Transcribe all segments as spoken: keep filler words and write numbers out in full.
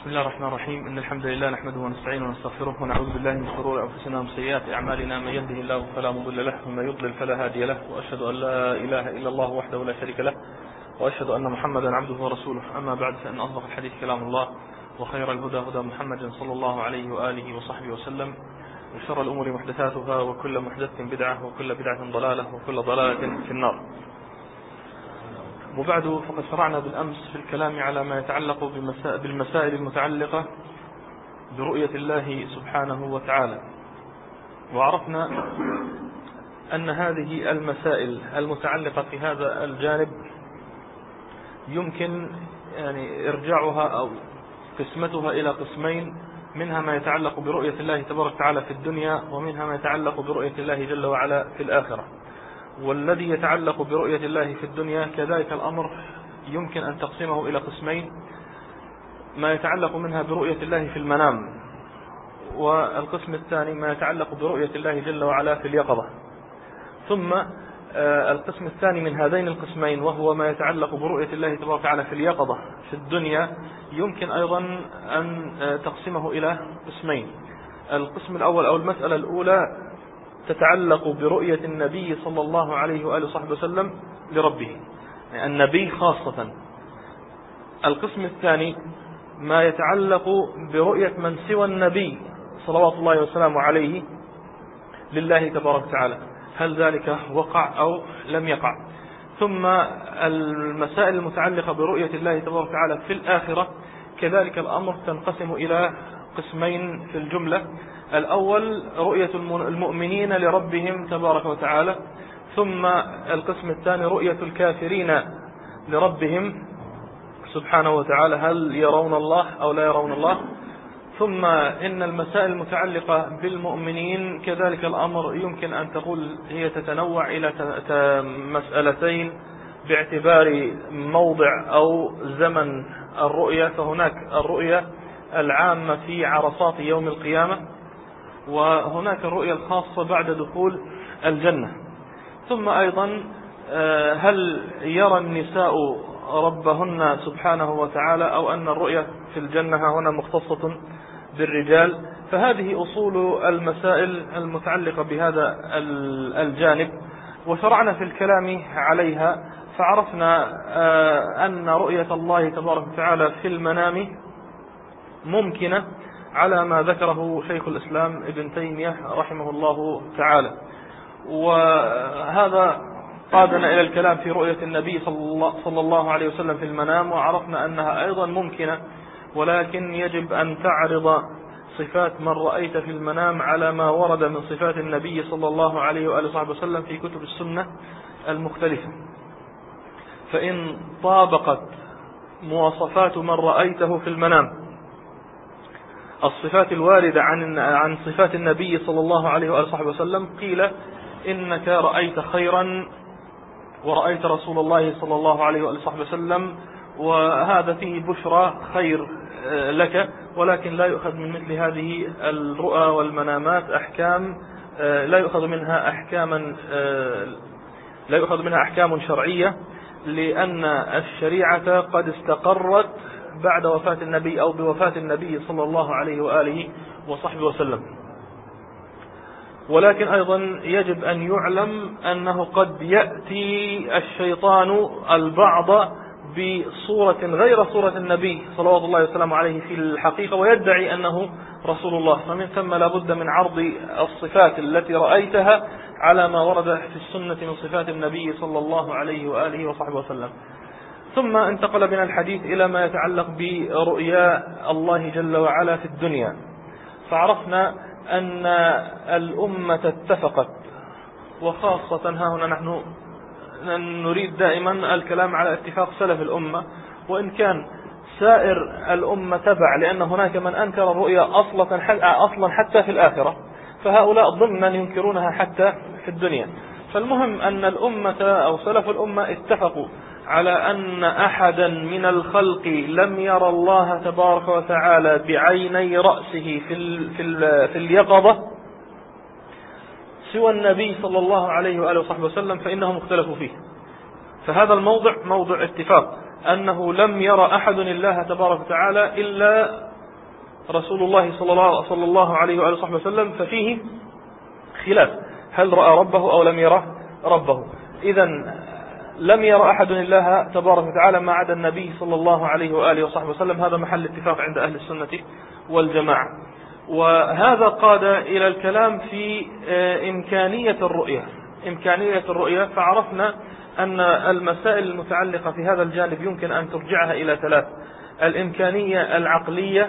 بسم الله الرحمن الرحيم. إن الحمد لله نحمده ونستعينه ونستغفره ونعوذ بالله من شرور أنفسنا ومن سيئات أعمالنا. من يهده الله فلا مضل له ومن يضلل فلا هادي له، وأشهد أن لا إله إلا الله وحده لا شريك له، وأشهد أن محمدا عبده ورسوله. أما بعد، فإن أصدق الحديث كلام الله، وخير الهدى هدى محمد صلى الله عليه وآله وصحبه وسلم، وشر الأمور محدثاتها، وكل محدثة بدعة، وكل بدعة ضلالة، وكل ضلالة في النار. وبعد، فقد شرعنا بالأمس في الكلام على ما يتعلق بالمسائل المتعلقة برؤية الله سبحانه وتعالى، وعرفنا أن هذه المسائل المتعلقة في هذا الجانب يمكن يعني إرجاعها أو قسمتها إلى قسمين، منها ما يتعلق برؤية الله تبارك وتعالى في الدنيا، ومنها ما يتعلق برؤية الله جل وعلا في الآخرة. والذي يتعلق برؤية الله في الدنيا كذلك الأمر يمكن أن تقسمه إلى قسمين: ما يتعلق منها برؤية الله في المنام، والقسم الثاني ما يتعلق برؤية الله جل وعلا في اليقظة. ثم القسم الثاني من هذين القسمين، وهو ما يتعلق برؤية الله تبارك وتعالى في اليقظة في الدنيا، يمكن أيضا أن تقسمه إلى قسمين. القسم الأول أو المسألة الأولى تتعلق برؤية النبي صلى الله عليه وآله وصحبه وسلم لربه، يعني النبي خاصة. القسم الثاني ما يتعلق برؤية من سوى النبي صلوات الله وسلامه عليه لله تبارك وتعالى، هل ذلك وقع أو لم يقع. ثم المسائل المتعلقة برؤية الله تبارك وتعالى في الآخرة كذلك الأمر تنقسم إلى قسمين في الجملة: الأول رؤية المؤمنين لربهم تبارك وتعالى، ثم القسم الثاني رؤية الكافرين لربهم سبحانه وتعالى، هل يرون الله أو لا يرون الله. ثم إن المسائل المتعلقة بالمؤمنين كذلك الأمر يمكن أن تقول هي تتنوع إلى مسألتين باعتبار موضع أو زمن الرؤية. فهناك الرؤية العامة في عرصات يوم القيامة، وهناك الرؤية الخاصة بعد دخول الجنة. ثم أيضا هل يرى النساء ربهن سبحانه وتعالى، أو أن الرؤية في الجنة هنا مختصة بالرجال. فهذه أصول المسائل المتعلقة بهذا الجانب، وشرعنا في الكلام عليها. فعرفنا أن رؤية الله تبارك وتعالى في المنام ممكنة على ما ذكره شيخ الإسلام ابن تيمية رحمه الله تعالى. وهذا قادنا إلى الكلام في رؤية النبي صلى الله عليه وسلم في المنام، وعرفنا أنها أيضا ممكنة، ولكن يجب أن تعرض صفات من رأيت في المنام على ما ورد من صفات النبي صلى الله عليه وآله وسلم في كتب السنة المختلفة. فإن طابقت مواصفات من رأيته في المنام الصفات الواردة عن عن صفات النبي صلى الله عليه وآله وسلم، قيل إنك رأيت خيرا ورأيت رسول الله صلى الله عليه وآله وسلم، وهذا فيه بشرى خير لك. ولكن لا يؤخذ من مثل هذه الرؤى والمنامات أحكام، لا يؤخذ منها أحكاما لا يؤخذ منها أحكام شرعية، لأن الشريعة قد استقرت بعد وفاة النبي أو بوفاة النبي صلى الله عليه وآله وصحبه وسلم. ولكن أيضا يجب أن يعلم أنه قد يأتي الشيطان البعض بصورة غير صورة النبي صلوات الله وسلامه عليه في الحقيقة، ويدعي أنه رسول الله. فمن ثم لابد من عرض الصفات التي رأيتها على ما ورد في السنة من صفات النبي صلى الله عليه وآله وصحبه وسلم. ثم انتقل بنا الحديث إلى ما يتعلق برؤيا الله جل وعلا في الدنيا. فعرفنا أن الأمة اتفقت، وخاصة ها هنا نحن نريد دائما الكلام على اتفاق سلف الأمة، وإن كان سائر الأمة تبع، لأن هناك من أنكر الرؤيا أصلا حتى في الآخرة، فهؤلاء ضمنا ينكرونها حتى في الدنيا. فالمهم أن الأمة أو سلف الأمة اتفقوا على أن أحدا من الخلق لم يرى الله تبارك وتعالى بعيني رأسه في في اليقظة سوى النبي صلى الله عليه وآله وصحبه وسلم، فإنهم اختلفوا فيه. فهذا الموضع موضع اتفاق، أنه لم يرى أحد الله تبارك وتعالى إلا رسول الله صلى الله عليه وآله وصحبه وسلم ففيه خلاف، هل رأى ربه أو لم يره ربه؟ إذا لم يرى أحد الله تبارك وتعالى ما عدا النبي صلى الله عليه وآله وصحبه وسلم، هذا محل اتفاق عند أهل السنة والجماعة. وهذا قاد إلى الكلام في إمكانية الرؤية إمكانية الرؤية فعرفنا أن المسائل المتعلقة في هذا الجانب يمكن أن ترجعها إلى ثلاث: الإمكانية العقلية،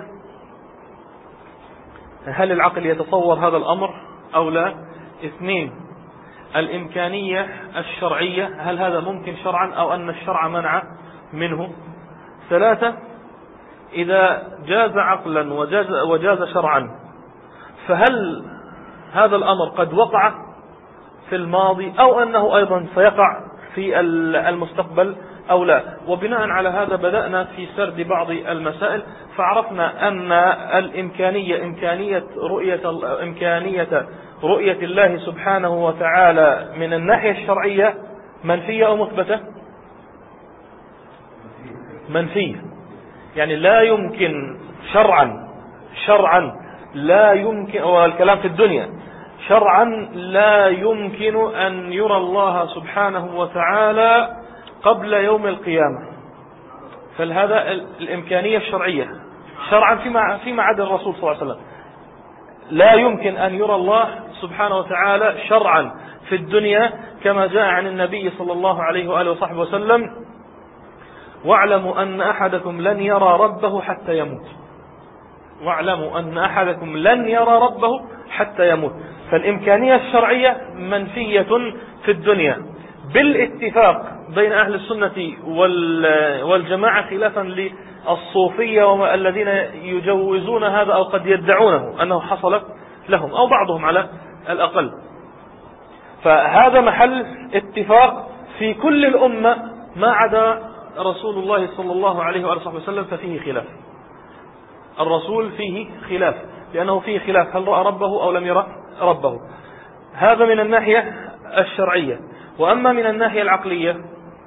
هل العقل يتصور هذا الأمر أو لا؟ اثنين، الإمكانية الشرعية، هل هذا ممكن شرعا أو أن الشرع منع منه؟ ثلاثة، إذا جاز عقلا وجاز, وجاز شرعا فهل هذا الأمر قد وقع في الماضي أو أنه أيضا سيقع في المستقبل أو لا؟ وبناء على هذا بدأنا في سرد بعض المسائل، فعرفنا أن الإمكانية إمكانية رؤية إمكانية رؤية الله سبحانه وتعالى من الناحية الشرعية منفية أو مثبتة؟ منفية، يعني لا يمكن شرعا شرعا لا يمكن، والكلام في الدنيا شرعا لا يمكن أن يرى الله سبحانه وتعالى قبل يوم القيامة. فهذا الإمكانية الشرعية شرعا فيما فيما عدا الرسول صلى الله عليه وسلم، لا يمكن أن يرى الله سبحانه وتعالى شرعا في الدنيا كما جاء عن النبي صلى الله عليه وآله وصحبه وسلم: واعلموا أن أحدكم لن يرى ربه حتى يموت. واعلموا أن أحدكم لن يرى ربه حتى يموت. فالإمكانية الشرعية منفية في الدنيا بالاتفاق بين أهل السنة والجماعة، خلافا للصوفية الذين يجوزون هذا أو قد يدعونه أنه حصل لهم أو بعضهم على الأقل. فهذا محل اتفاق في كل الأمة ما عدا رسول الله صلى الله عليه وآله وسلم، ففيه خلاف. الرسول فيه خلاف لأنه فيه خلاف هل رأى ربه أو لم يرى ربه. هذا من الناحية الشرعية. وأما من الناحية العقلية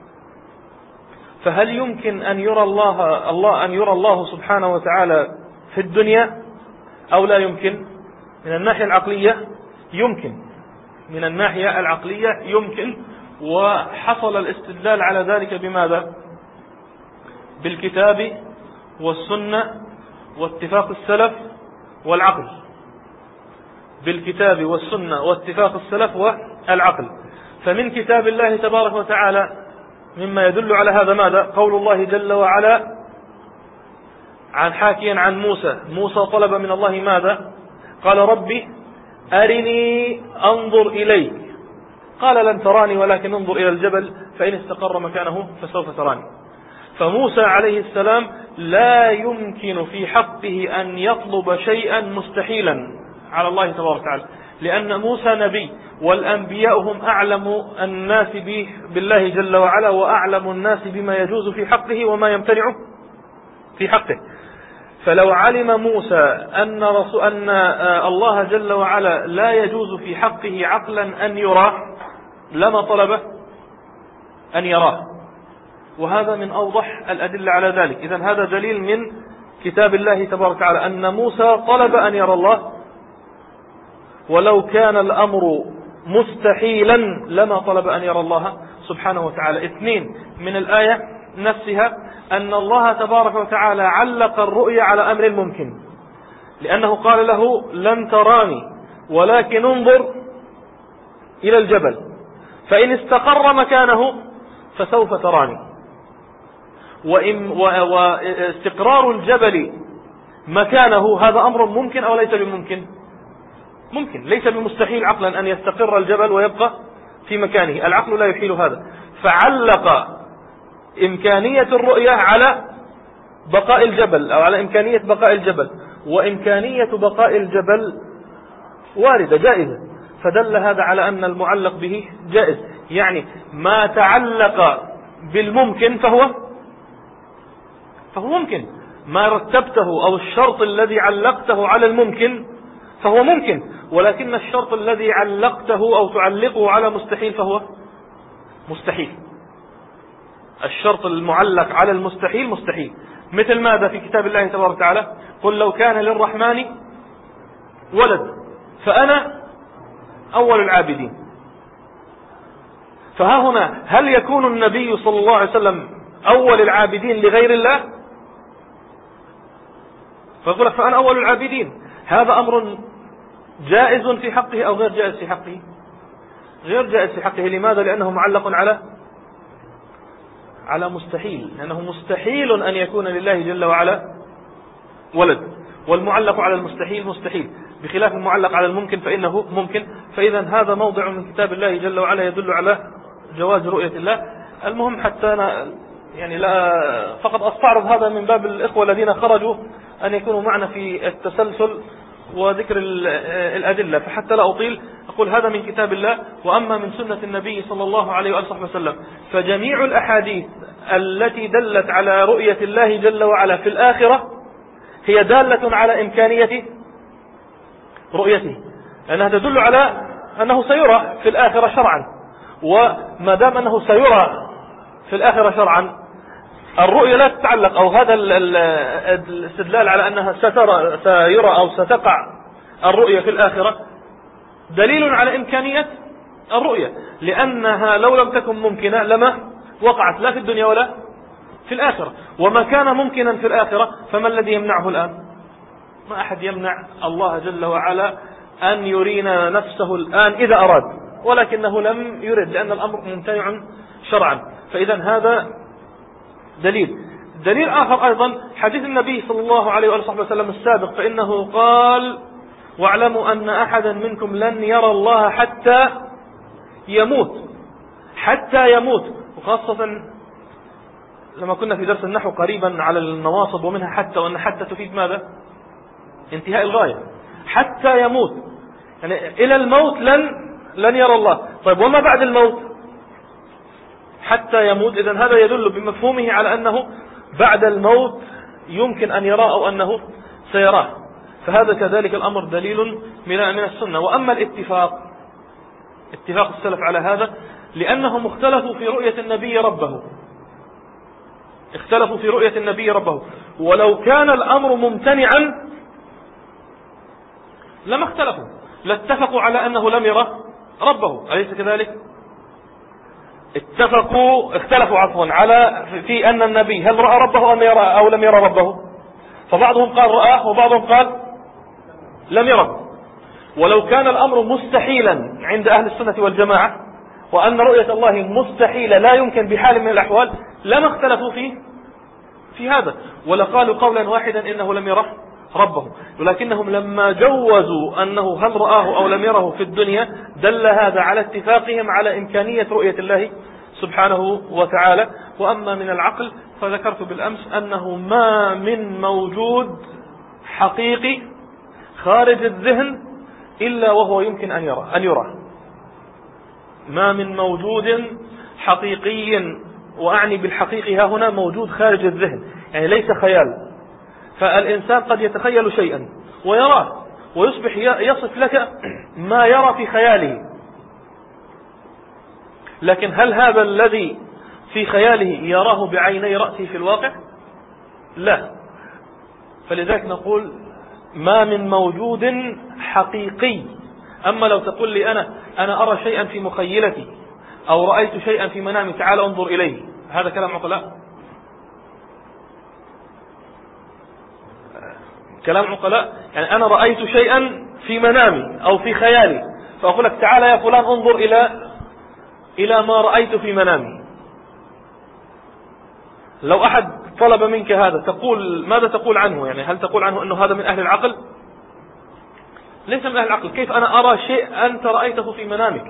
فهل يمكن أن يرى الله الله أن يرى الله سبحانه وتعالى في الدنيا أو لا يمكن؟ من الناحية العقلية يمكن، من الناحية العقلية يمكن، وحصل الاستدلال على ذلك بماذا؟ بالكتاب والسنة واتفاق السلف والعقل. بالكتاب والسنة واتفاق السلف والعقل. فمن كتاب الله تبارك وتعالى مما يدل على هذا ماذا؟ قول الله جل وعلا عن حاكيا عن موسى: موسى طلب من الله ماذا؟ قال: ربي أرني أنظر إليك. قال: لن تراني ولكن انظر إلى الجبل فإن استقر مكانه فسوف تراني. فموسى عليه السلام لا يمكن في حقه أن يطلب شيئا مستحيلا على الله تبارك وتعالى، لأن موسى نبي، والأنبياء هم أعلم الناس بالله جل وعلا وأعلم الناس بما يجوز في حقه وما يمتنع في حقه. فلو علم موسى أن, رسول أن الله جل وعلا لا يجوز في حقه عقلا أن يراه لما طلب أن يراه، وهذا من أوضح الأدلة على ذلك. إذن هذا دليل من كتاب الله تبارك وتعالى أن موسى طلب أن يرى الله، ولو كان الأمر مستحيلا لما طلب أن يرى الله سبحانه وتعالى. اثنين، من الآية نفسها أن الله تبارك وتعالى علق الرؤية على أمر ممكن، لأنه قال له: لن تراني ولكن انظر إلى الجبل فإن استقر مكانه فسوف تراني. واستقرار الجبل مكانه هذا أمر ممكن أو ليس بممكن؟ ممكن، ليس بمستحيل عقلا أن يستقر الجبل ويبقى في مكانه، العقل لا يحيل هذا. فعلق إمكانية الرؤية على بقاء الجبل أو على إمكانية بقاء الجبل، وإمكانية بقاء الجبل واردة جائزة، فدل هذا على أن المعلق به جائز. يعني ما تعلق بالممكن فهو فهو ممكن، ما رتبته أو الشرط الذي علقته على الممكن فهو ممكن، ولكن الشرط الذي علقته أو تعلقه على مستحيل فهو مستحيل. الشرط المعلق على المستحيل مستحيل. مثل ماذا في كتاب الله تبارك وتعالى؟ قل لو كان للرحمن ولد فأنا أول العابدين. فها هنا هل يكون النبي صلى الله عليه وسلم أول العابدين لغير الله؟ فيقول لك فأنا أول العابدين. هذا أمر جائز في حقه أو غير جائز في حقه؟ غير جائز في حقه. لماذا؟ لأنه معلق على على مستحيل، لأنه مستحيل أن يكون لله جل وعلا ولد، والمعلق على المستحيل مستحيل، بخلاف المعلق على الممكن فإنه ممكن. فإذا هذا موضع من كتاب الله جل وعلا يدل على جواز رؤية الله. المهم حتى أنا يعني لا فقط أستعرض هذا من باب الإخوة الذين خرجوا أن يكونوا معنا في التسلسل وذكر الأدلة، فحتى لا أطيل أقول هذا من كتاب الله. وأما من سنة النبي صلى الله عليه وآله وسلم فجميع الأحاديث التي دلت على رؤية الله جل وعلا في الآخرة هي دالة على إمكانية رؤيته، لأنها تدل على أنه سيرى في الآخرة شرعا. وما دام أنه سيرى في الآخرة شرعا الرؤية لا تتعلق، أو هذا الاستدلال على أنها سترى سيرى أو ستقع الرؤية في الآخرة دليل على إمكانية الرؤية، لأنها لو لم تكن ممكنة لما وقعت لا في الدنيا ولا في الآخرة. وما كان ممكنا في الآخرة فما الذي يمنعه الآن؟ ما أحد يمنع الله جل وعلا أن يرينا نفسه الآن إذا أراد، ولكنه لم يرد لأن الأمر ممتنع شرعا. فإذا هذا دليل. دليل آخر أيضا حديث النبي صلى الله عليه وآله وسلم السابق، فإنه قال واعلموا أن أحدا منكم لن يرى الله حتى يموت، حتى يموت. وخاصة لما كنا في درس النحو قريبا على النواصب ومنها حتى، وأن حتى تفيد ماذا؟ انتهاء الغاية. حتى يموت يعني إلى الموت لن لن يرى الله. طيب وما بعد الموت؟ حتى يموت. إذن هذا يدل بمفهومه على أنه بعد الموت يمكن أن يراه أو أنه سيراه. فهذا كذلك الأمر دليل من السنة. وأما الاتفاق، اتفاق السلف على هذا لأنهم اختلفوا في رؤية النبي ربه، اختلفوا في رؤية النبي ربه. ولو كان الأمر ممتنعا لما اختلفوا، لاتفقوا على أنه لم يرى ربه، أليس كذلك؟ اتفقوا اختلفوا عفوا على في أن النبي هل رأى ربه أم يرى أو لم يرى ربه، فبعضهم قال رآه وبعضهم قال لم يره. ولو كان الأمر مستحيلا عند أهل السنة والجماعة وأن رؤية الله مستحيلة لا يمكن بحال من الأحوال لما اختلفوا فيه في هذا، ولقالوا قولا واحدا إنه لم يره ربه. ولكنهم لما جوزوا أنه هل رآه أو لم يره في الدنيا دل هذا على اتفاقهم على إمكانية رؤية الله سبحانه وتعالى. وأما من العقل فذكرت بالأمس أنه ما من موجود حقيقي خارج الذهن إلا وهو يمكن أن يرى أن يرى ما من موجود حقيقي، وأعني بالحقيقي ها هنا موجود خارج الذهن، يعني ليس خيال. فالإنسان قد يتخيل شيئا ويراه ويصبح يصف لك ما يرى في خياله، لكن هل هذا الذي في خياله يراه بعيني رأسه في الواقع؟ لا. فلذلك نقول ما من موجود حقيقي. أما لو تقول لي أنا أنا أرى شيئا في مخيلتي أو رأيت شيئا في منامي تعال انظر إليه، هذا كلام عقلاء؟ كلام عقلاء؟ يعني أنا رأيت شيئا في منامي أو في خيالي فأقول لك تعال يا فلان انظر إلى إلى ما رأيت في منامي. لو أحد طلب منك هذا تقول ماذا تقول عنه؟ يعني هل تقول عنه أنه هذا من أهل العقل؟ ليس من أهل العقل. كيف أنا أرى شيء أنت رأيته في منامك؟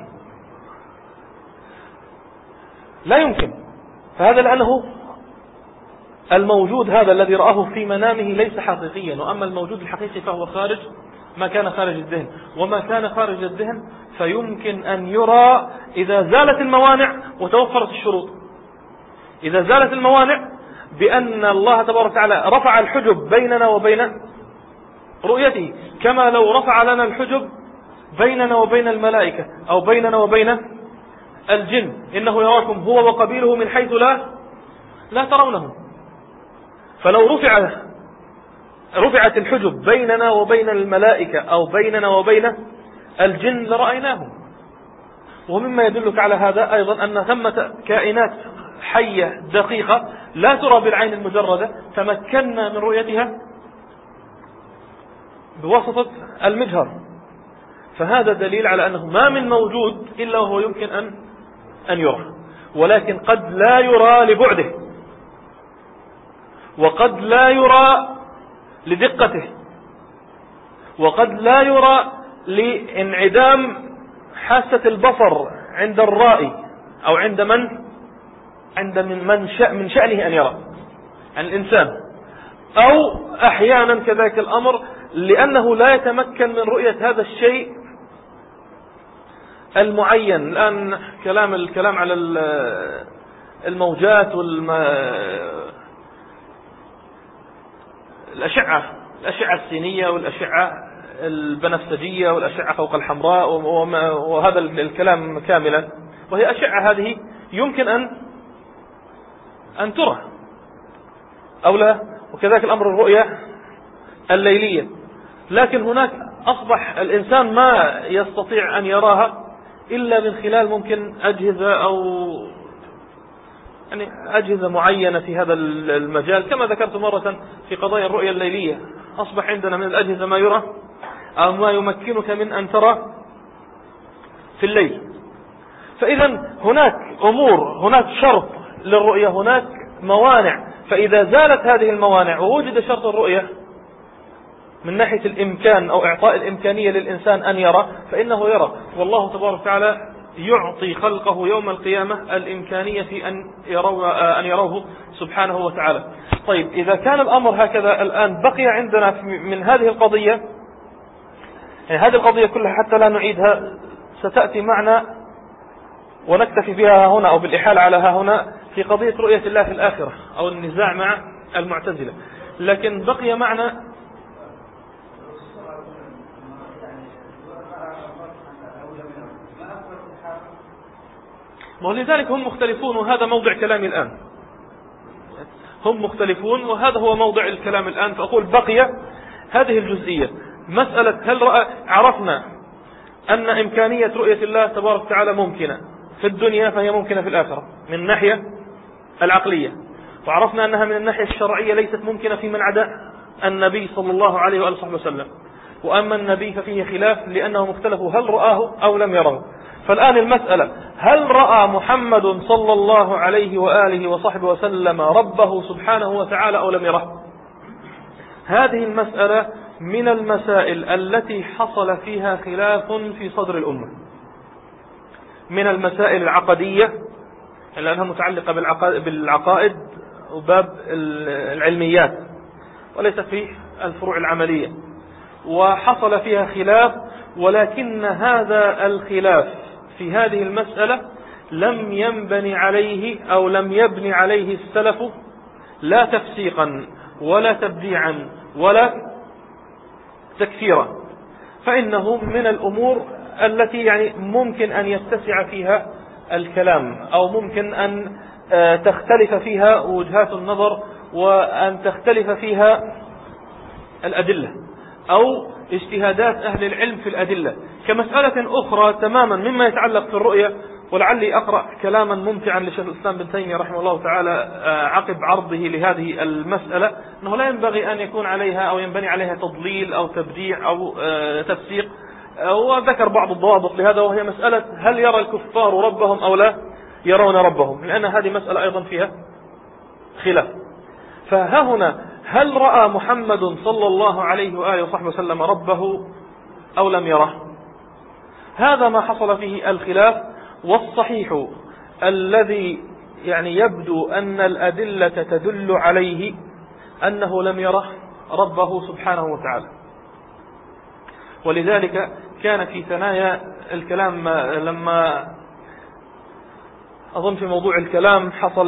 لا يمكن. فهذا لأنه الموجود هذا الذي رآه في منامه ليس حقيقيا، وأما الموجود الحقيقي فهو خارج ما كان خارج الذهن. وما كان خارج الذهن فيمكن أن يرى إذا زالت الموانع وتوفرت الشروط. إذا زالت الموانع بأن الله تبارك وتعالى رفع الحجب بيننا وبين رؤيته، كما لو رفع لنا الحجب بيننا وبين الملائكة أو بيننا وبين الجن، إنه يراكم هو وقبيله من حيث لا لا ترونه. فلو رفع رفعت الحجب بيننا وبين الملائكة أو بيننا وبين الجن لرأيناه. ومما يدلك على هذا أيضا أن ثمة كائنات حية دقيقة لا ترى بالعين المجردة تمكنا من رؤيتها بواسطة المجهر. فهذا دليل على أنه ما من موجود إلا وهو يمكن أن أن يرى، ولكن قد لا يرى لبعده، وقد لا يرى لدقته، وقد لا يرى لانعدام حاسة البصر عند الرائي أو عند من عند من من, شأ من شأنه أن يرى عن الإنسان، أو أحيانا كذلك الأمر لأنه لا يتمكن من رؤية هذا الشيء المعين. الآن كلام الكلام على الموجات والأشعة الأشعة السينية والأشعة البنفسجية والأشعة فوق الحمراء وهذا الكلام كاملا، وهي أشعة هذه يمكن أن أن ترى أو لا، وكذلك الأمر الرؤية الليلية. لكن هناك أصبح الإنسان ما يستطيع أن يراها إلا من خلال ممكن أجهزة أو يعني أجهزة معينة في هذا المجال، كما ذكرت مرة في قضايا الرؤية الليلية. أصبح عندنا من الأجهزة ما يرى أو ما يمكنك من أن ترى في الليل. فإذا هناك أمور، هناك شرط للرؤية، هناك موانع. فإذا زالت هذه الموانع ووجد شرط الرؤية من ناحية الإمكان أو إعطاء الإمكانية للإنسان أن يرى، فإنه يرى. والله تبارك وتعالى يعطي خلقه يوم القيامة الإمكانية في أن يروه, أن يروه سبحانه وتعالى. طيب، إذا كان الأمر هكذا الآن بقي عندنا من هذه القضية، يعني هذه القضية كلها حتى لا نعيدها ستأتي معنا ونكتفي بها هنا أو بالإحالة على ها هنا في قضية رؤية الله في الآخرة أو النزاع مع المعتزلة. لكن بقي معنا ولذلك هم مختلفون، وهذا موضع كلامي الآن. هم مختلفون وهذا هو موضع الكلام الآن. فأقول بقي هذه الجزئية، مسألة هل رأى عرفنا أن إمكانية رؤية الله تبارك وتعالى ممكنة في الدنيا فهي ممكنة في الآخرة من الناحية العقلية، وعرفنا أنها من الناحية الشرعية ليست ممكنة في من عدا النبي صلى الله عليه وآله وصحبه وسلم. وأما النبي ففيه خلاف لأنهم اختلفوا هل رآه أو لم يره. فالآن المسألة هل رأى محمد صلى الله عليه وآله وصحبه وسلم ربه سبحانه وتعالى أو لم يره؟ هذه المسألة من المسائل التي حصل فيها خلاف في صدر الأمة، من المسائل العقدية لأنها متعلقة بالعقائد وباب العلميات وليس في الفروع العملية، وحصل فيها خلاف. ولكن هذا الخلاف في هذه المسألة لم ينبني عليه أو لم يبني عليه السلف لا تفسيقا ولا تبديعا ولا تكفيرا، فإنه من الأمور التي يعني ممكن أن يتسع فيها الكلام أو ممكن أن تختلف فيها وجهات النظر وأن تختلف فيها الأدلة أو اجتهادات أهل العلم في الأدلة. كمسألة أخرى تماما مما يتعلق في الرؤية، ولعلي أقرأ كلاما ممتعا لشيخ الإسلام بن تيمية رحمه الله تعالى عقب عرضه لهذه المسألة، أنه لا ينبغي أن يكون عليها أو ينبني عليها تضليل أو تبديع أو تفسيق. وذكر بعض الضوابط لهذا، وهي مسألة هل يرى الكفار ربهم أو لا يرون ربهم، لأن هذه مسألة أيضا فيها خلاف. فها هنا هل رأى محمد صلى الله عليه وآله وصحبه وسلم ربه أو لم يره؟ هذا ما حصل فيه الخلاف. والصحيح الذي يعني يبدو أن الأدلة تدل عليه أنه لم يره ربه سبحانه وتعالى. ولذلك كان في ثنايا الكلام لما أظن في موضوع الكلام حصل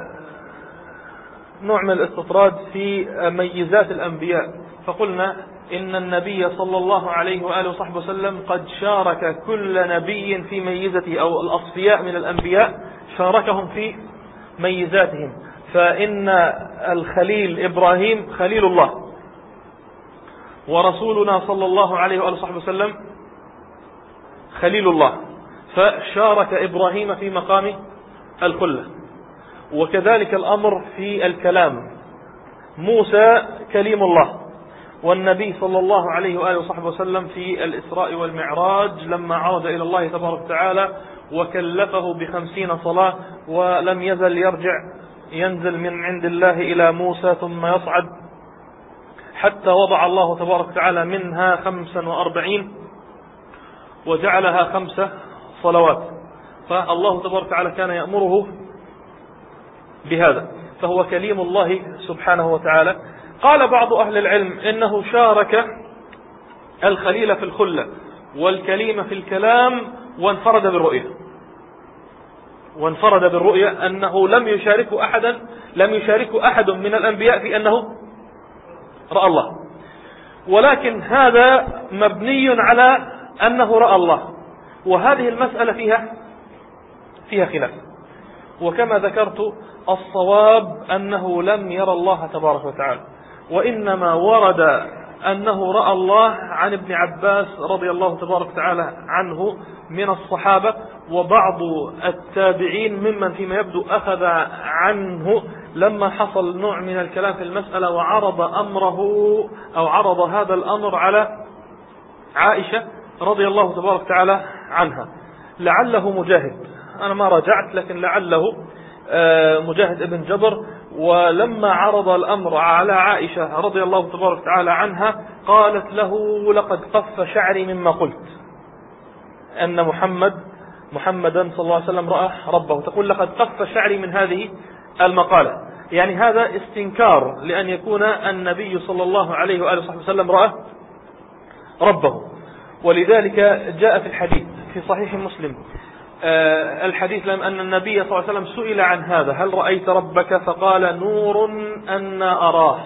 نوع من الاستطراد في ميزات الأنبياء، فقلنا إن النبي صلى الله عليه وآله وصحبه وسلم قد شارك كل نبي في ميزته، أو الأصفياء من الأنبياء شاركهم في ميزاتهم. فإن الخليل إبراهيم خليل الله، ورسولنا صلى الله عليه وآله وصحبه وسلم خليل الله، فشارك إبراهيم في مقام الخلة. وكذلك الأمر في الكلام، موسى كليم الله، والنبي صلى الله عليه وآله وصحبه وسلم في الإسراء والمعراج لما عرج إلى الله تبارك وتعالى وكلفه بخمسين صلاة، ولم يزل يرجع ينزل من عند الله إلى موسى ثم يصعد حتى وضع الله تبارك وتعالى منها خمسا وأربعين وجعلها خمس صلوات. فالله تبارك وتعالى كان يأمره بهذا، فهو كليم الله سبحانه وتعالى. قال بعض أهل العلم إنه شارك الخليل في الخلة والكليم في الكلام وانفرد بالرؤية، وانفرد بالرؤية أنه لم يشارك أحدا لم يشارك أحد من الأنبياء في أنه رأى الله، ولكن هذا مبني على أنه رأى الله، وهذه المسألة فيها فيها خلاف. وكما ذكرت الصواب أنه لم يرى الله تبارك وتعالى، وإنما ورد أنه رأى الله عن ابن عباس رضي الله تبارك وتعالى عنه من الصحابة، وبعض التابعين ممن فيما يبدو أخذ عنه لما حصل نوع من الكلام في المسألة وعرض أمره أو عرض هذا الأمر على عائشة رضي الله تبارك وتعالى عنها. لعله مجاهد، أنا ما راجعت، لكن لعله مجاهد ابن جبر، ولما عرض الأمر على عائشة رضي الله تبارك وتعالى عنها قالت له: لقد قف شعري مما قلت أن محمد محمدا صلى الله عليه وسلم رأى ربه، تقول لقد قف شعري من هذه المقالة، يعني هذا استنكار لأن يكون النبي صلى الله عليه وآله وسلم رأى ربه. ولذلك جاء في الحديث في صحيح مسلم الحديث لأن أن النبي صلى الله عليه وسلم سئل عن هذا: هل رأيت ربك؟ فقال: نور أنا أراه،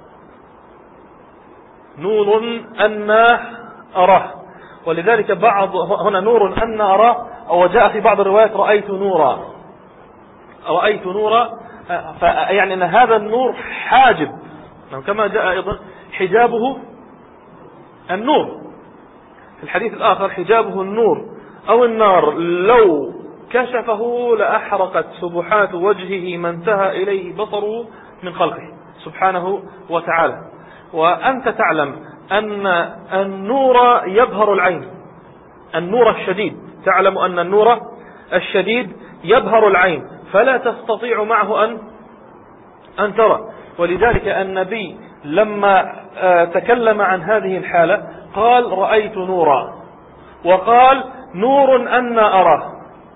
نور أنا أراه. ولذلك بعض هنا نور أنا أراه، أو جاء في بعض الروايات رأيت نورا، رأيت نورا، يعني أن هذا النور حاجب، كما جاء أيضا حجابه النور في الحديث الآخر، حجابه النور أو النار، لو كشفه لأحرقت سبحات وجهه ما انتهى إليه بصره من خلقه سبحانه وتعالى. وأنت تعلم أن النور يبهر العين، النور الشديد، تعلم أن النور الشديد يبهر العين فلا تستطيع معه أن أن ترى. ولذلك النبي لما تكلم عن هذه الحالة قال: رأيت نورا، وقال: نور أنا أراه.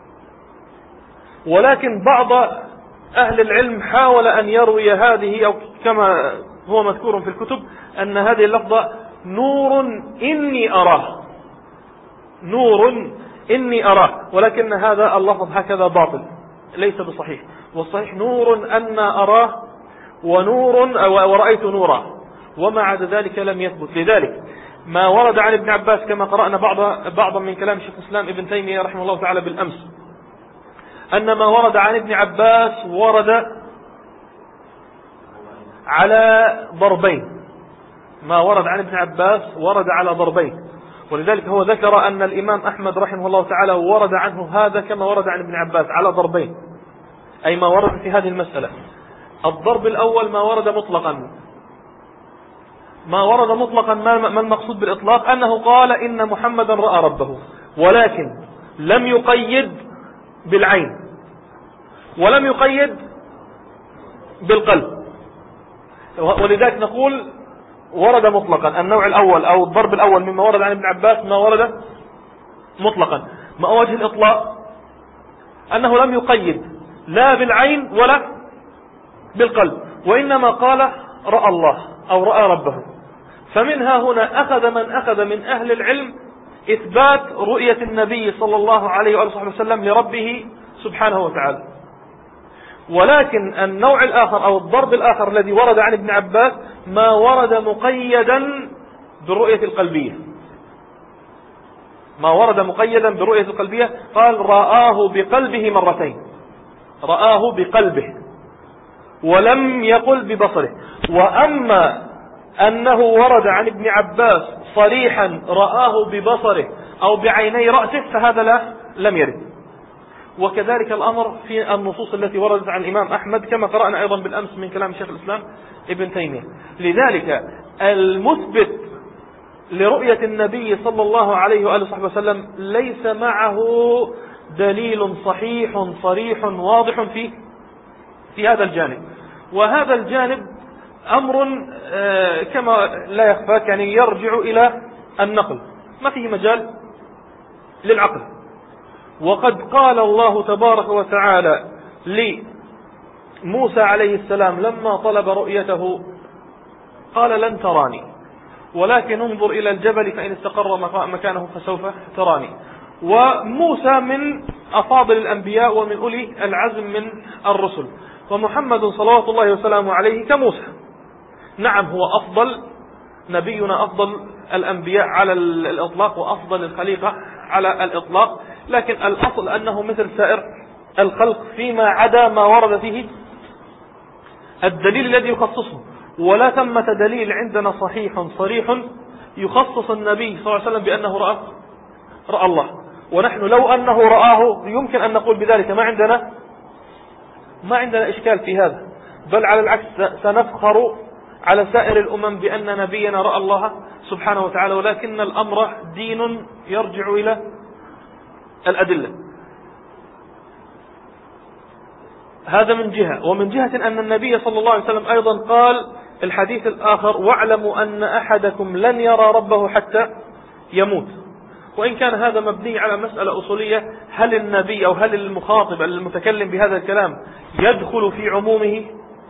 ولكن بعض أهل العلم حاول أن يروي هذه، أو كما هو مذكور في الكتب أن هذه اللفظة نور إني أراه، نور إني أراه، ولكن هذا اللفظ هكذا باطل ليس بصحيح، والصحيح نور أنا أراه ونور ورأيت نورا، وما عدا ذلك لم يثبت. لذلك ما ورد عن ابن عباس كما قرأنا بعض بعضا من كلام شيخ الإسلام ابن تيمية رحمه الله تعالى بالأمس، أن ما ورد عن ابن عباس ورد على ضربين، ما ورد عن ابن عباس ورد على ضربين. ولذلك هو ذكر أن الإمام أحمد رحمه الله تعالى ورد عنه هذا كما ورد عن ابن عباس على ضربين، أي ما ورد في هذه المسألة. الضرب الأول ما ورد مطلقا، ما ورد مطلقا ما المقصود بالإطلاق؟ أنه قال إن محمدا رأى ربه، ولكن لم يقيد بالعين ولم يقيد بالقلب. ولذلك نقول ورد مطلقا النوع الأول أو الضرب الأول مما ورد عن ابن عباس ما ورد مطلقا. ما وجه الإطلاق؟ أنه لم يقيد لا بالعين ولا بالقلب، وإنما قال رأى الله أو رأى ربه. فمنها هنا أخذ من أخذ من أهل العلم إثبات رؤية النبي صلى الله عليه وآله وسلم لربه سبحانه وتعالى. ولكن النوع الآخر أو الضرب الآخر الذي ورد عن ابن عباس ما ورد مقيدا بالرؤية القلبية، ما ورد مقيدا بالرؤية القلبية، قال رآه بقلبه مرتين، رآه بقلبه ولم يقل ببصره. وأما أنه ورد عن ابن عباس صريحا رآه ببصره أو بعيني رأسه فهذا لا لم يرد. وكذلك الأمر في النصوص التي وردت عن الإمام أحمد كما قرأنا أيضا بالأمس من كلام شيخ الإسلام ابن تيمية. لذلك المثبت لرؤية النبي صلى الله عليه وآله وصحبه وسلم ليس معه دليل صحيح صريح واضح في في هذا الجانب. وهذا الجانب أمر كما لا يخفاك يعني يرجع إلى النقل، ما فيه مجال للعقل. وقد قال الله تبارك وتعالى لموسى عليه السلام لما طلب رؤيته قال لن تراني ولكن انظر إلى الجبل فإن استقر مكانه فسوف تراني. وموسى من أفاضل الأنبياء ومن أولي العزم من الرسل، ومحمد صلوات الله وسلامه عليه كموسى. نعم هو أفضل نبينا، أفضل الأنبياء على الإطلاق وأفضل الخليقة على الإطلاق، لكن الأصل أنه مثل سائر الخلق فيما عدا ما ورد فيه الدليل الذي يخصصه. ولا ثمة دليل عندنا صحيح صريح يخصص النبي صلى الله عليه وسلم بأنه رأى رأى الله. ونحن لو أنه رآه يمكن أن نقول بذلك ما عندنا ما عندنا إشكال في هذا، بل على العكس سنفخر على سائر الأمم بأن نبينا رأى الله سبحانه وتعالى. ولكن الأمر دين يرجع إلى الأدلة. هذا من جهة. ومن جهة أن النبي صلى الله عليه وسلم أيضا قال الحديث الآخر واعلموا أن أحدكم لن يرى ربه حتى يموت. وإن كان هذا مبني على مسألة أصولية، هل النبي أو هل المخاطب المتكلم بهذا الكلام يدخل في عمومه؟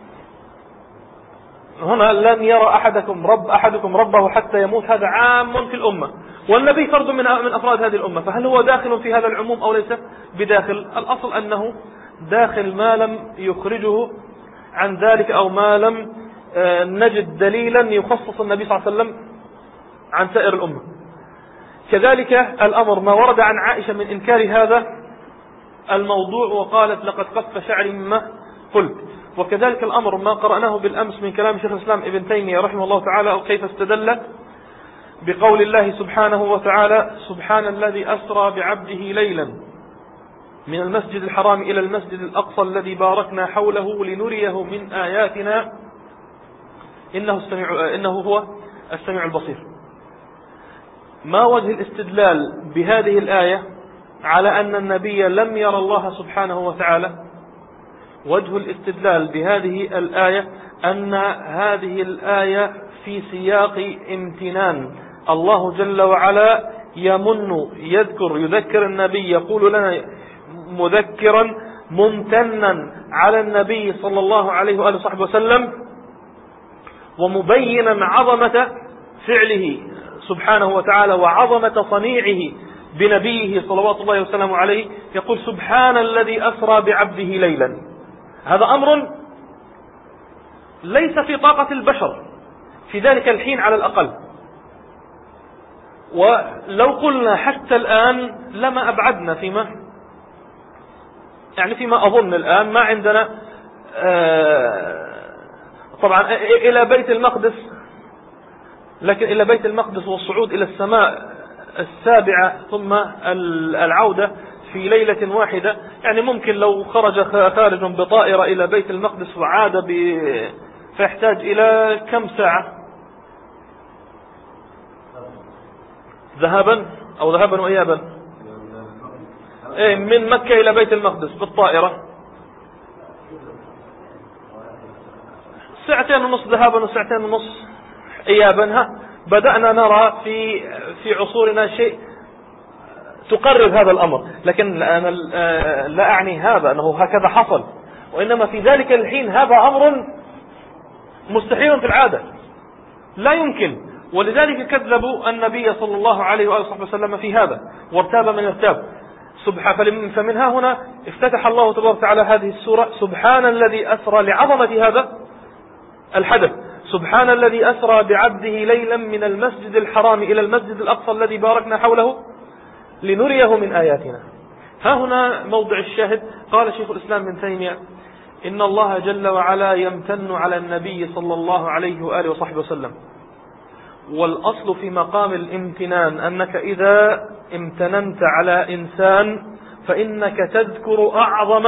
هنا لن يرى أحدكم رب أحدكم ربه حتى يموت، هذا عام في الأمة، والنبي فرد من من أفراد هذه الأمة، فهل هو داخل في هذا العموم أو ليس بداخل؟ الأصل أنه داخل ما لم يخرجه عن ذلك أو ما لم نجد دليلا يخصص النبي صلى الله عليه وسلم عن سائر الأمة. كذلك الأمر ما ورد عن عائشة من إنكار هذا الموضوع وقالت لقد قف شعري مما قلت. وكذلك الأمر ما قرأناه بالأمس من كلام شيخ الإسلام ابن تيمية رحمه الله تعالى، أو كيف استدل بقول الله سبحانه وتعالى سبحان الذي أسرى بعبده ليلا من المسجد الحرام إلى المسجد الأقصى الذي باركنا حوله لنريه من آياتنا إنه, السميع إنه هو السميع البصير. ما وجه الاستدلال بهذه الآية على أن النبي لم يرى الله سبحانه وتعالى؟ وجه الاستدلال بهذه الآية أن هذه الآية في سياق امتنان. الله جل وعلا يمن يذكر يذكر النبي، يقول لنا مذكرا ممتنا على النبي صلى الله عليه وآله وصحبه وسلم، ومبينا عظمة فعله سبحانه وتعالى وعظمة صنيعه بنبيه صلوات الله وسلامه عليه. يقول سبحان الذي أسرى بعبده ليلا. هذا أمر ليس في طاقة البشر في ذلك الحين على الأقل، ولو قلنا حتى الآن لما أبعدنا فيما يعني فيما أظن الآن ما عندنا طبعا إلى بيت المقدس، لكن إلى بيت المقدس والصعود إلى السماء السابعة ثم العودة في ليلة واحدة، يعني ممكن لو خرج خارج بطائرة إلى بيت المقدس وعاد ب... فيحتاج إلى كم ساعة ذهابا أو ذهابا وإيابا إيه من مكة إلى بيت المقدس بالطائرة ساعتين ونص ذهابا وساعتين ونص إيابا. ها بدأنا نرى في في عصورنا شيء تقرر هذا الأمر، لكن أنا لا أعني هذا أنه هكذا حصل، وإنما في ذلك الحين هذا أمر مستحيل في العادة لا يمكن. ولذلك كذبوا النبي صلى الله عليه وآله وسلم في هذا وارتاب من ارتاب. فمن ها هنا افتتح الله تبارك وتعالى هذه السورة سبحان الذي أسرى لعظمة هذا الحدث، سبحان الذي أسرى بعبده ليلا من المسجد الحرام إلى المسجد الأقصى الذي باركنا حوله لنريه من آياتنا. ها هنا موضع الشاهد. قال شيخ الإسلام ابن تيمية إن الله جل وعلا يمتن على النبي صلى الله عليه وآله وصحبه وسلم. والأصل في مقام الامتنان أنك إذا امتننت على إنسان فإنك تذكر أعظم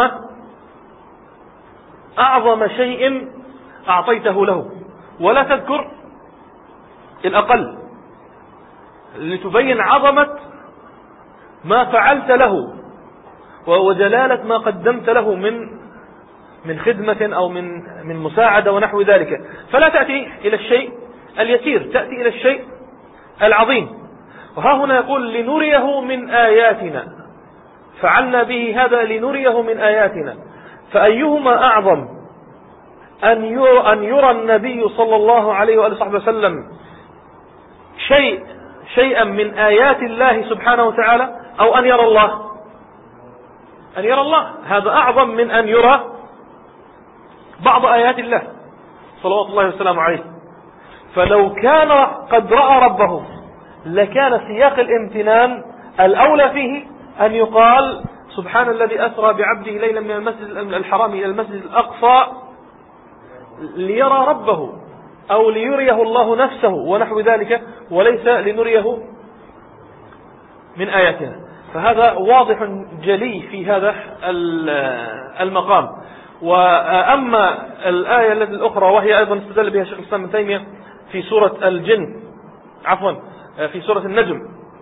أعظم شيء أعطيته له، ولا تذكر الأقل، لتبين عظمة ما فعلت له وجلالة ما قدمت له من من خدمة أو من من مساعدة ونحو ذلك. فلا تأتي إلى الشيء اليسير، تأتي إلى الشيء العظيم. وها هنا يقول لنريه من آياتنا، فعلنا به هذا لنريه من آياتنا. فأيهما أعظم، أن يرى, أن يرى النبي صلى الله عليه وآله وصحبه وسلم شيء شيئا من آيات الله سبحانه وتعالى، أو أن يرى الله؟ أن يرى الله، هذا أعظم من أن يرى بعض آيات الله صلوات الله وسلامه عليه. فلو كان قد رأى ربه لكان سياق الامتنان الأولى فيه أن يقال سبحان الذي أسرى بعبده ليلا من المسجد الحرام إلى المسجد الأقصى ليرى ربه، أو ليريه الله نفسه ونحو ذلك، وليس لنريه من آياتنا. فهذا واضح جلي في هذا المقام. وأما الآية التي الأخرى وهي أيضا استدل بها شيخ الإسلام ابن تيمية في سورة الجن، عفوا في سورة النجم،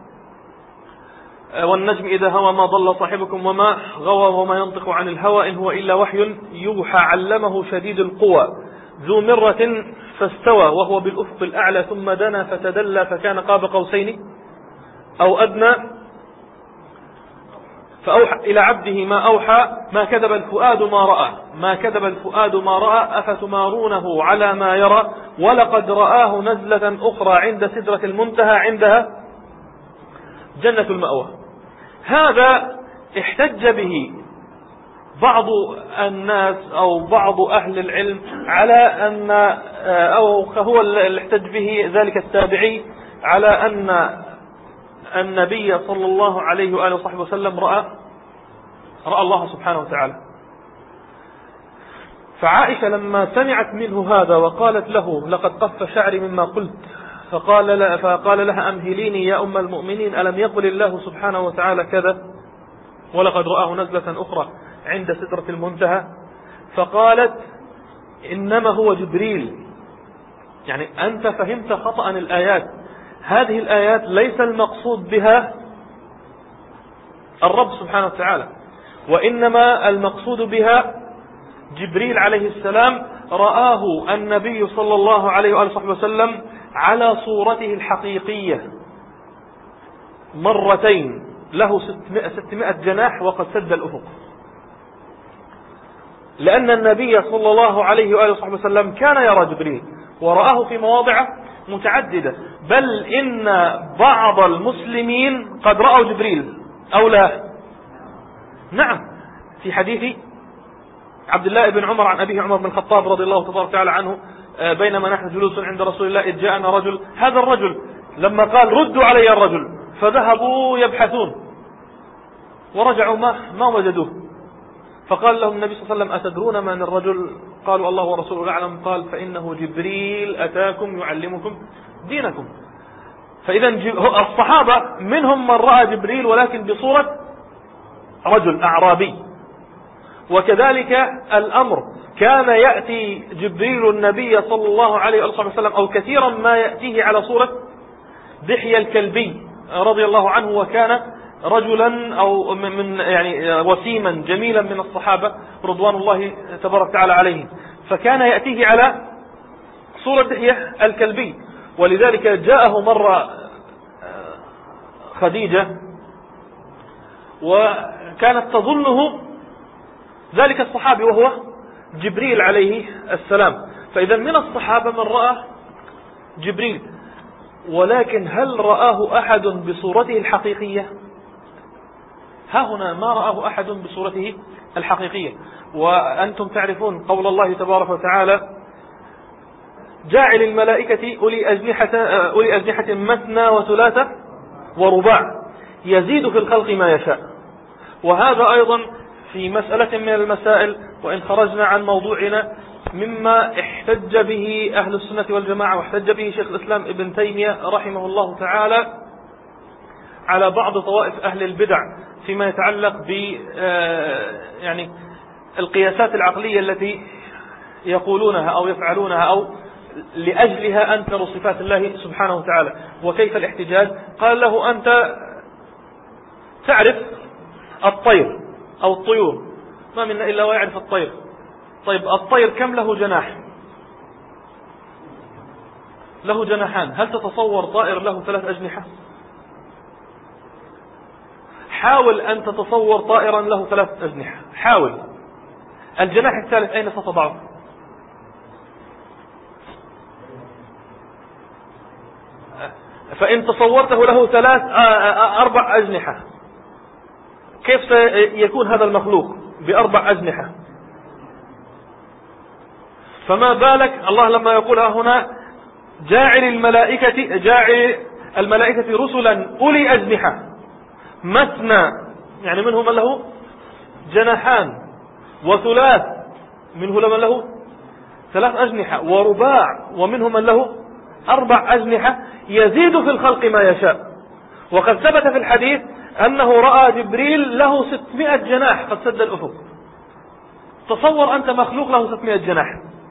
والنجم إذا هوى ما ضل صاحبكم وما غوى وما ينطق عن الهوى إن هو إلا وحي يوحى علمه شديد القوى ذو مرة فاستوى وهو بالأفق الأعلى ثم دنا فتدلى فكان قاب قوسين أو أدنى فأوحى إلى عبده ما أوحى ما كذب الفؤاد ما رأى ما كذب الفؤاد ما رأى أفتمارونه على ما يرى ولقد رآه نزلة أخرى عند سدرة المنتهى عندها جنة المأوى. هذا احتج به بعض الناس أو بعض أهل العلم على أن، أو هو اللي احتج به ذلك التابعي، على أن النبي صلى الله عليه وآله وصحبه وسلم رأى رأى الله سبحانه وتعالى. فعائشة لما سمعت منه هذا وقالت له لقد قف شعري مما قلت، فقال لها, فقال لها أمهليني يا أم المؤمنين ألم يقل الله سبحانه وتعالى كذا ولقد رآه نزلة أخرى عند سدرة المنتهى؟ فقالت إنما هو جبريل، يعني أنت فهمت خطأ الآيات، هذه الآيات ليس المقصود بها الرب سبحانه وتعالى، وإنما المقصود بها جبريل عليه السلام رآه النبي صلى الله عليه وآله وصحبه وسلم على صورته الحقيقية مرتين، له ستمائة جناح وقد سد الأفق، لأن النبي صلى الله عليه وآله وصحبه وسلم كان يرى جبريل ورآه في مواضع متعددة، بل إن بعض المسلمين قد رأوا جبريل أو لا؟ نعم، في حديث عبد الله بن عمر عن أبيه عمر بن الخطاب رضي الله تبارك تعالى عنه، بينما نحن جلوس عند رسول الله إذ جاءنا رجل، هذا الرجل لما قال ردوا علي الرجل فذهبوا يبحثون ورجعوا ما, ما وجدوه، فقال لهم النبي صلى الله عليه وسلم أتدرون من الرجل؟ قالوا الله ورسوله أعلم. قال فإنه جبريل أتاكم يعلمكم دينكم. فإذا الصحابة منهم من رأى جبريل ولكن بصورة رجل أعرابي، وكذلك الأمر كان يأتي جبريل النبي صلى الله عليه وسلم أو كثيرا ما يأتيه على صورة دحية الكلبي رضي الله عنه، وكان رجلا أو من يعني وسيما جميلا من الصحابة رضوان الله تبارك وتعالى عليهم، فكان يأتيه على صورة دحية الكلبي. ولذلك جاءه مرة خديجة وكانت تظنه ذلك الصحابي وهو جبريل عليه السلام. فإذا من الصحابة من رأى جبريل، ولكن هل رآه أحد بصورته الحقيقية؟ ها هنا ما رآه أحد بصورته الحقيقية. وأنتم تعرفون قول الله تبارك وتعالى جاعل الملائكة أولي أجنحة, أولي أجنحة مثنى وثلاثة ورباع يزيد في الخلق ما يشاء. وهذا أيضا في مسألة من المسائل، وإن خرجنا عن موضوعنا، مما احتج به أهل السنة والجماعة واحتج به شيخ الإسلام ابن تيمية رحمه الله تعالى على بعض طوائف أهل البدع فيما يتعلق ب يعني القياسات العقلية التي يقولونها أو يفعلونها أو لأجلها أنكروا صفات الله سبحانه وتعالى. وكيف الاحتجاج؟ قال له: أنت تعرف الطير أو الطيور، ما منا إلا ويعرف الطير. طيب الطير كم له جناح؟ له جناحان. هل تتصور طائر له ثلاث أجنحة؟ حاول أن تتصور طائرا له ثلاث أجنحة، حاول. الجناح الثالث أين ستضعه؟ فإن تصورته له ثلاث أربع أجنحة، كيف سيكون هذا المخلوق بأربع أجنحة؟ فما بالك الله لما يقولها هنا: جاعل الملائكة جاعل الملائكة رسلا أولي أجنحة مثنى، يعني منهم من له جناحان، وثلاث منه من له ثلاث أجنحة، ورباع ومنهم من له أربع أجنحة، يزيد في الخلق ما يشاء. وقد ثبت في الحديث أنه رأى جبريل له ستمائة جناح قد سد الأفق. تصور أنت مخلوق له ستمائة جناح،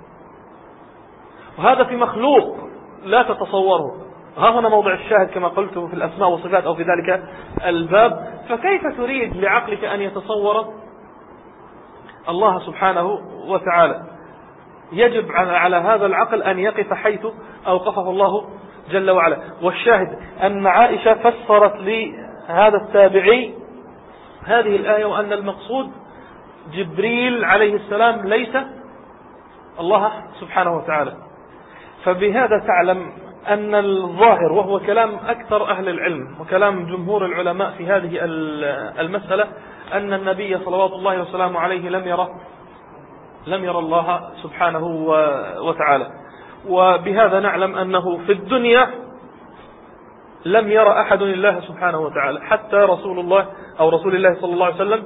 وهذا في مخلوق لا تتصوره. ها هنا موضع الشاهد كما قلت في الأسماء والصفات أو في ذلك الباب. فكيف تريد لعقلك أن يتصور الله سبحانه وتعالى؟ يجب على هذا العقل أن يقف حيث أوقفه الله جل وعلا. والشاهد أن عائشة فسرت لهذا التابعي هذه الآية وأن المقصود جبريل عليه السلام ليس الله سبحانه وتعالى. فبهذا تعلم أن الظاهر، وهو كلام أكثر أهل العلم وكلام جمهور العلماء في هذه المسألة، أن النبي صلوات الله وسلامه عليه لم يرى لم يرى الله سبحانه وتعالى. وبهذا نعلم أنه في الدنيا لم يرى أحد الله سبحانه وتعالى حتى رسول الله أو رسول الله صلى الله عليه وسلم.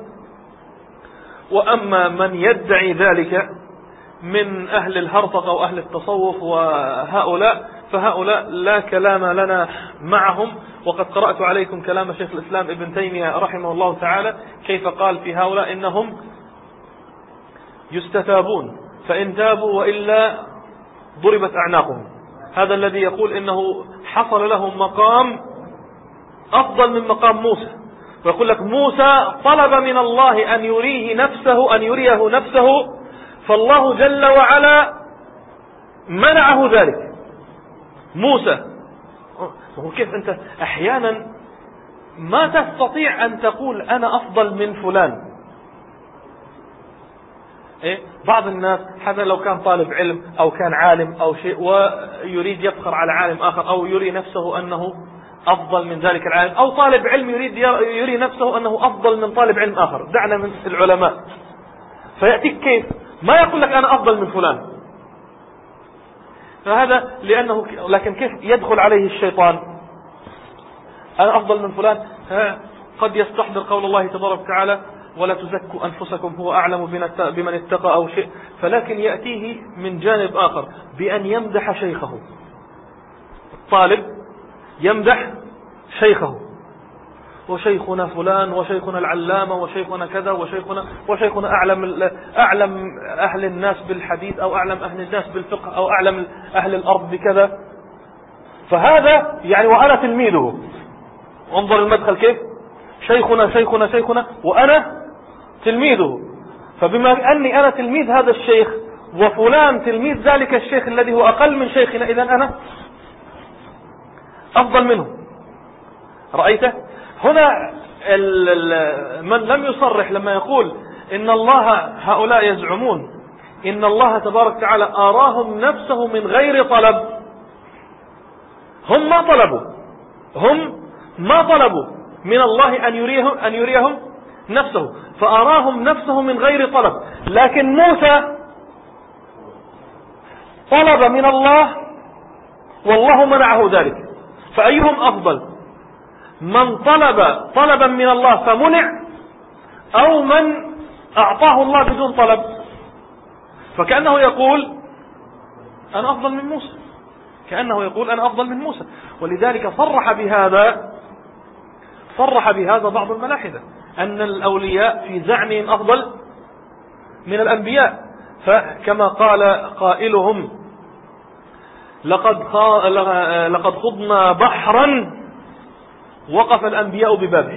وأما من يدعي ذلك من أهل الهرطقة أو أهل التصوف وهؤلاء، فهؤلاء لا كلام لنا معهم. وقد قرأت عليكم كلام شيخ الإسلام ابن تيمية رحمه الله تعالى كيف قال في هؤلاء: إنهم يستتابون فإن تابوا وإلا ضربت أعناقهم. هذا الذي يقول إنه حصل لهم مقام أفضل من مقام موسى، ويقول لك موسى طلب من الله أن يريه نفسه أن يريه نفسه فالله جل وعلا منعه ذلك. موسى كيف أنت أحيانا ما تستطيع أن تقول أنا أفضل من فلان؟ إيه؟ بعض الناس حتى لو كان طالب علم أو كان عالم أو شيء ويريد يفخر على عالم آخر أو يري نفسه أنه أفضل من ذلك العالم، أو طالب علم يريد يري نفسه أنه أفضل من طالب علم آخر، دعنا من العلماء، فيأتيك كيف ما يقول لك أنا أفضل من فلان. فهذا لأنه لكن كيف يدخل عليه الشيطان أنا أفضل من فلان؟ قد يستحضر قول الله تبارك وتعالى: ولا تزكوا أنفسكم هو أعلم بمن اتقى أو شيء، فلكن يأتيه من جانب آخر بأن يمدح شيخه. الطالب يمدح شيخه: وشيخنا فلان وشيخنا العلامة وشيخنا كذا وشيخنا وشيخنا أعلم أعلم أهل الناس بالحديث أو أعلم أهل الناس بالفقه أو أعلم أهل الأرض بكذا. فهذا يعني وأنا تلميذه. انظر المدخل كيف: شيخنا شيخنا شيخنا وأنا تلميذه. فبما أني أنا تلميذ هذا الشيخ وفلان تلميذ ذلك الشيخ الذي هو أقل من شيخنا، إذن أنا أفضل منه. رأيته هنا من لم يصرح لما يقول إن الله، هؤلاء يزعمون إن الله تبارك وتعالى أراهم نفسه من غير طلب. هم ما طلبوا هم ما طلبوا من الله أن يريهم أن يريهم نفسه، فأراهم نفسه من غير طلب. لكن موسى طلب من الله والله منعه ذلك. فأيهم أفضل؟ من طلب طلبا من الله فمنع، أو من أعطاه الله بدون طلب، فكأنه يقول أنا أفضل من موسى، كأنه يقول أنا أفضل من موسى. ولذلك صرح بهذا صرح بهذا بعض الملاحدة أن الأولياء في زعمهم أفضل من الأنبياء. فكما قال قائلهم لقد لقد خضنا بحرا وقف الأنبياء ببابه.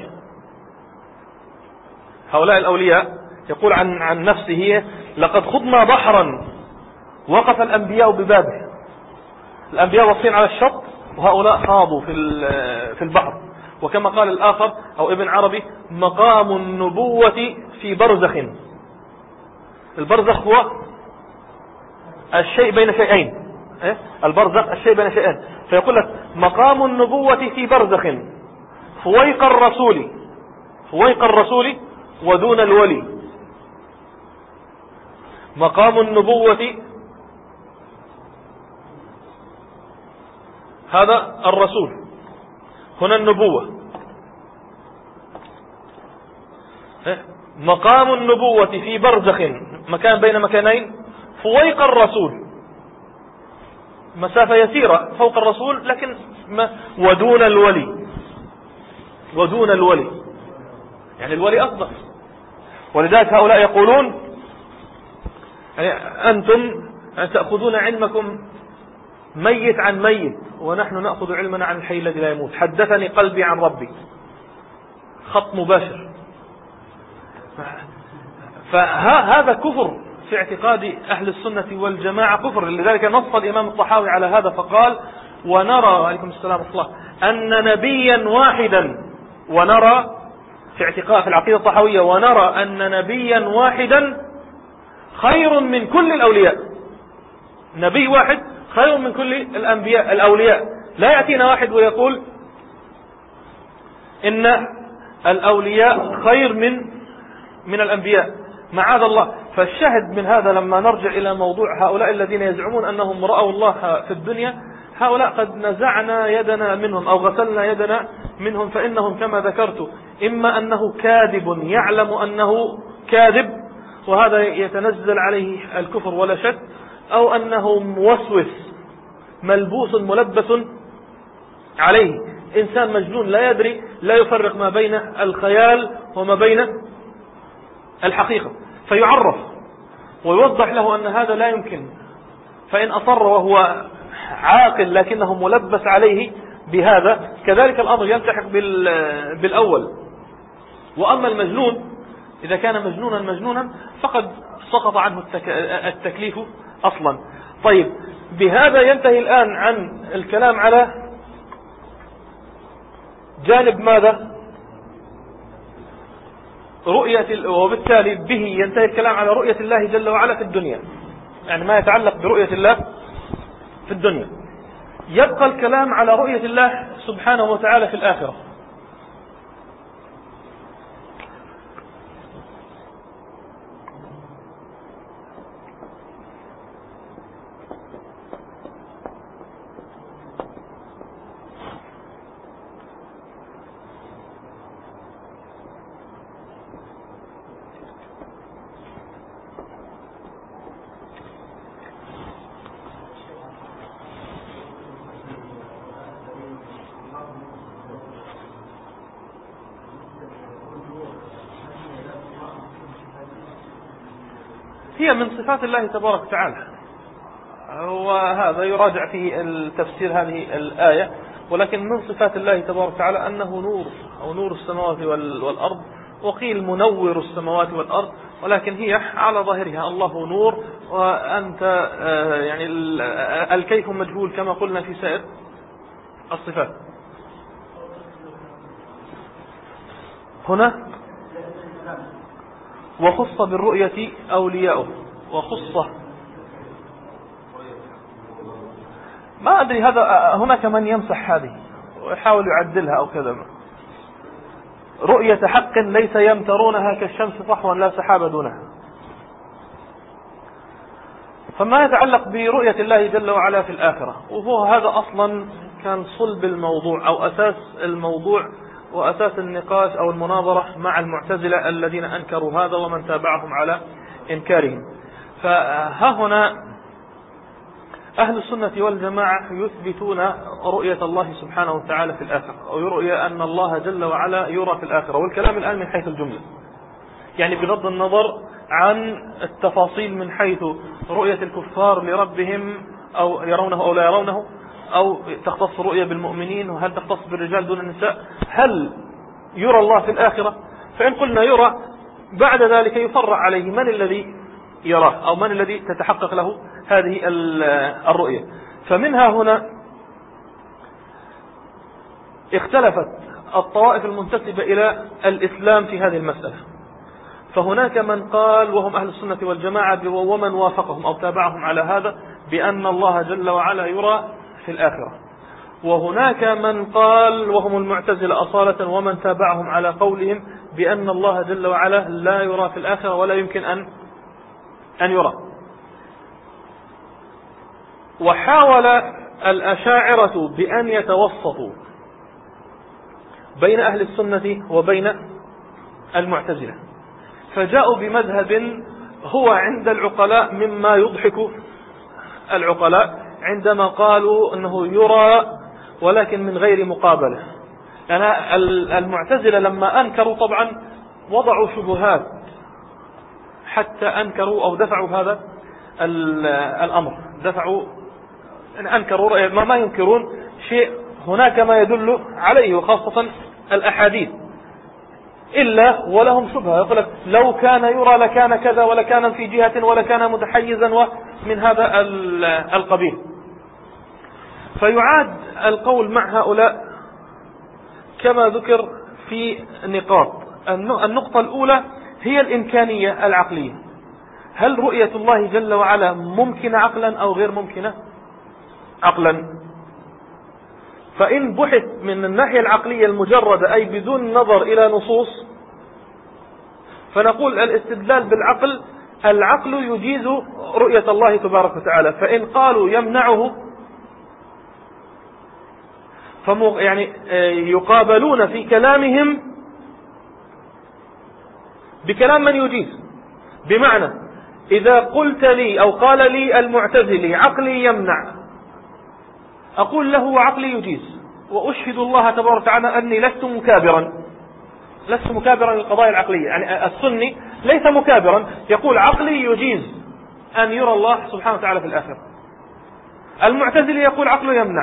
هؤلاء الأولياء يقول عن عن نفسه لقد خضنا بحرا وقف الأنبياء ببابه. الأنبياء واقفين على الشط وهؤلاء خاضوا في في البحر. وكما قال الآخر أو ابن عربي مقام النبوة في برزخ. البرزخ هو الشيء بين شيئين، البرزخ الشيء بين شيئين. فيقول لك مقام النبوة في برزخ فويق الرسول فويق الرسول ودون الولي. مقام النبوة هذا الرسول، هنا النبوة. مقام النبوة في برزخ مكان بين مكانين فويق الرسول، مسافة يسيرة فوق الرسول، لكن ما ودون الولي ودون الولي يعني الولي أفضل. ولذلك هؤلاء يقولون يعني أنتم تأخذون علمكم ميت عن ميت ونحن نأخذ علمنا عن الحي الذي لا يموت. حدثني قلبي عن ربي، خط مباشر. فهذا كفر في اعتقاد أهل السنة والجماعة، كفر. لذلك نص الإمام الطحاوي على هذا فقال ونرى عليكم السلام ورحمة الله أن نبيا واحدا، ونرى في اعتقاد في العقيدة الطحاوية ونرى أن نبيا واحدا خير من كل الأولياء. نبي واحد خير من كل الأنبياء الأولياء. لا يأتينا واحد ويقول إن الأولياء خير من من الأنبياء، معاذ الله. فالشاهد من هذا لما نرجع إلى موضوع هؤلاء الذين يزعمون أنهم رأوا الله في الدنيا، هؤلاء قد نزعنا يدنا منهم أو غسلنا يدنا منهم. فإنهم كما ذكرت إما أنه كاذب يعلم أنه كاذب وهذا يتنزل عليه الكفر ولا شك، أو أنه موسوس ملبوس ملبس عليه، إنسان مجنون لا يدري، لا يفرق ما بين الخيال وما بين الحقيقة، فيعرف ويوضح له أن هذا لا يمكن. فإن أصر وهو عاقل لكنه ملبس عليه بهذا، كذلك الأمر يلتحق بالأول. وأما المجنون إذا كان مجنونا مجنونا فقد سقط عنه التكليف أصلا. طيب، بهذا ينتهي الآن عن الكلام على جانب ماذا؟ رؤية، وبالتالي به ينتهي الكلام على رؤية الله جل وعلا في الدنيا، يعني ما يتعلق برؤية الله في الدنيا. يبقى الكلام على رؤية الله سبحانه وتعالى في الآخرة. هي من صفات الله تبارك وتعالى، وهذا يراجع في التفسير هذه الآية. ولكن من صفات الله تبارك وتعالى أنه نور أو نور السماوات والأرض، وقيل منور السماوات والأرض، ولكن هي على ظاهرها الله نور وأنت يعني الكيف مجهول كما قلنا في سائر الصفات. هنا وخص بالرؤية أولياؤه، وخص ما أدري هذا، هناك من يمسح هذه ويحاول يعدلها أو كذا. رؤية حق ليس يمترونها كالشمس صحوا لا سحاب دونها. فما يتعلق برؤية الله جل وعلا في الآخرة، وهو هذا أصلا كان صلب الموضوع أو أساس الموضوع، وأساس النقاش أو المناظرة مع المعتزلة الذين أنكروا هذا ومن تابعهم على إنكارهم. فها هنا أهل السنة والجماعة يثبتون رؤية الله سبحانه وتعالى في الآخرة، أو يرؤية أن الله جل وعلا يرى في الآخرة، والكلام الآن من حيث الجملة، يعني بغض النظر عن التفاصيل من حيث رؤية الكفار لربهم أو يرونه أو لا يرونه، أو تختص رؤية بالمؤمنين، وهل تختص بالرجال دون النساء، هل يرى الله في الآخرة؟ فإن قلنا يرى، بعد ذلك يفرع عليه من الذي يراه أو من الذي تتحقق له هذه الرؤية. فمنها هنا اختلفت الطوائف المنتسبة إلى الإسلام في هذه المسألة. فهناك من قال، وهم أهل السنة والجماعة ومن وافقهم أو تابعهم على هذا، بأن الله جل وعلا يرى في الآخرة. وهناك من قال، وهم المعتزلة أصالة ومن تابعهم على قولهم، بأن الله جل وعلا لا يرى في الآخرة ولا يمكن أن أن يرى. وحاول الأشاعرة بأن يتوسطوا بين أهل السنة وبين المعتزلة، فجاءوا بمذهب هو عند العقلاء مما يضحك العقلاء عندما قالوا أنه يرى ولكن من غير مقابلة. يعني المعتزلة لما أنكروا طبعا وضعوا شبهات حتى أنكروا أو دفعوا هذا الأمر، دفعوا أنكروا ما, ما ينكرون شيء هناك ما يدل عليه، وخاصة الأحاديث، إلا ولهم شبهة، يقول لك لو كان يرى لكان كذا ولكان في جهة ولكان متحيزا ومن هذا القبيل. فيعاد القول مع هؤلاء كما ذكر في نقاط. النقطة الأولى هي الإمكانية العقلية، هل رؤية الله جل وعلا ممكنة عقلا أو غير ممكنة عقلا؟ فإن بحث من الناحية العقلية المجردة، أي بدون نظر إلى نصوص، فنقول الاستدلال بالعقل، العقل يجيز رؤية الله تبارك وتعالى. فإن قالوا يمنعه، فم يعني يقابلون في كلامهم بكلام من يجيز. بمعنى إذا قلت لي أو قال لي المعتزلي عقلي يمنع، أقول له عقلي يجيز، وأشهد الله تبارك وتعالى أني لست مكابرا، لست مكابرا للقضايا العقلية. يعني السني ليس مكابرا، يقول عقلي يجيز أن يرى الله سبحانه وتعالى في الآخرة. المعتزلي يقول عقله يمنع.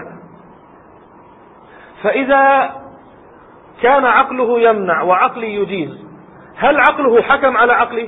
فإذا كان عقله يمنع وعقلي يجيز، هل عقله حكم على عقلي؟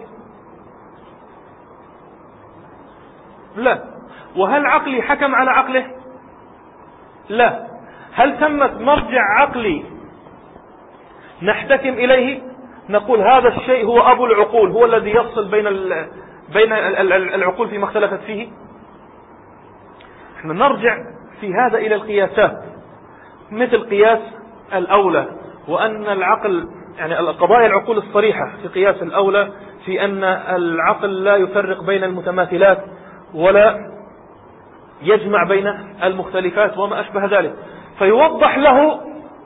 لا. وهل عقلي حكم على عقله؟ لا. هل ثمت مرجع عقلي نحتكم إليه نقول هذا الشيء هو أبو العقول، هو الذي يفصل بين بين العقول فيما اختلفت فيه؟ احنا نرجع في هذا إلى القياسات، مثل قياس الأولى، وأن العقل يعني القضايا العقول الصريحة في قياس الأولى في أن العقل لا يفرق بين المتماثلات ولا يجمع بين المختلفات وما أشبه ذلك، فيوضح له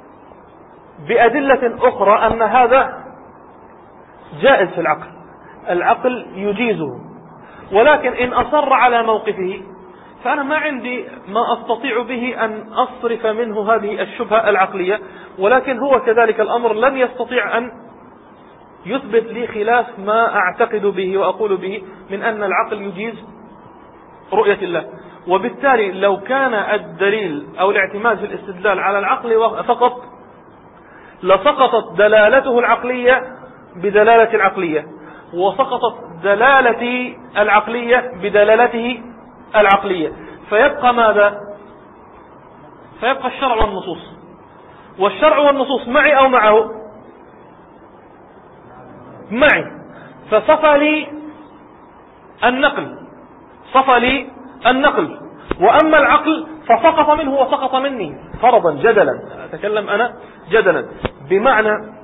بأدلة أخرى أن هذا جائز في العقل، العقل يجيزه. ولكن إن أصر على موقفه فأنا ما عندي ما أستطيع به أن أصرف منه هذه الشبهة العقلية، ولكن هو كذلك الأمر لن يستطيع أن يثبت لي خلاف ما أعتقد به وأقول به من أن العقل يجيز رؤية الله. وبالتالي لو كان الدليل أو الاعتماد في الاستدلال على العقل فقط لسقطت دلالته العقلية بدلالة العقلية، وسقطت دلالة العقلية بدلالته العقلية، فيبقى ماذا؟ فيبقى الشرع والنصوص. والشرع والنصوص معي أو معه؟ معي. فصفى لي النقل، صفى لي النقل، وأما العقل فسقط منه وسقط مني فرضا جدلا، أتكلم أنا جدلا، بمعنى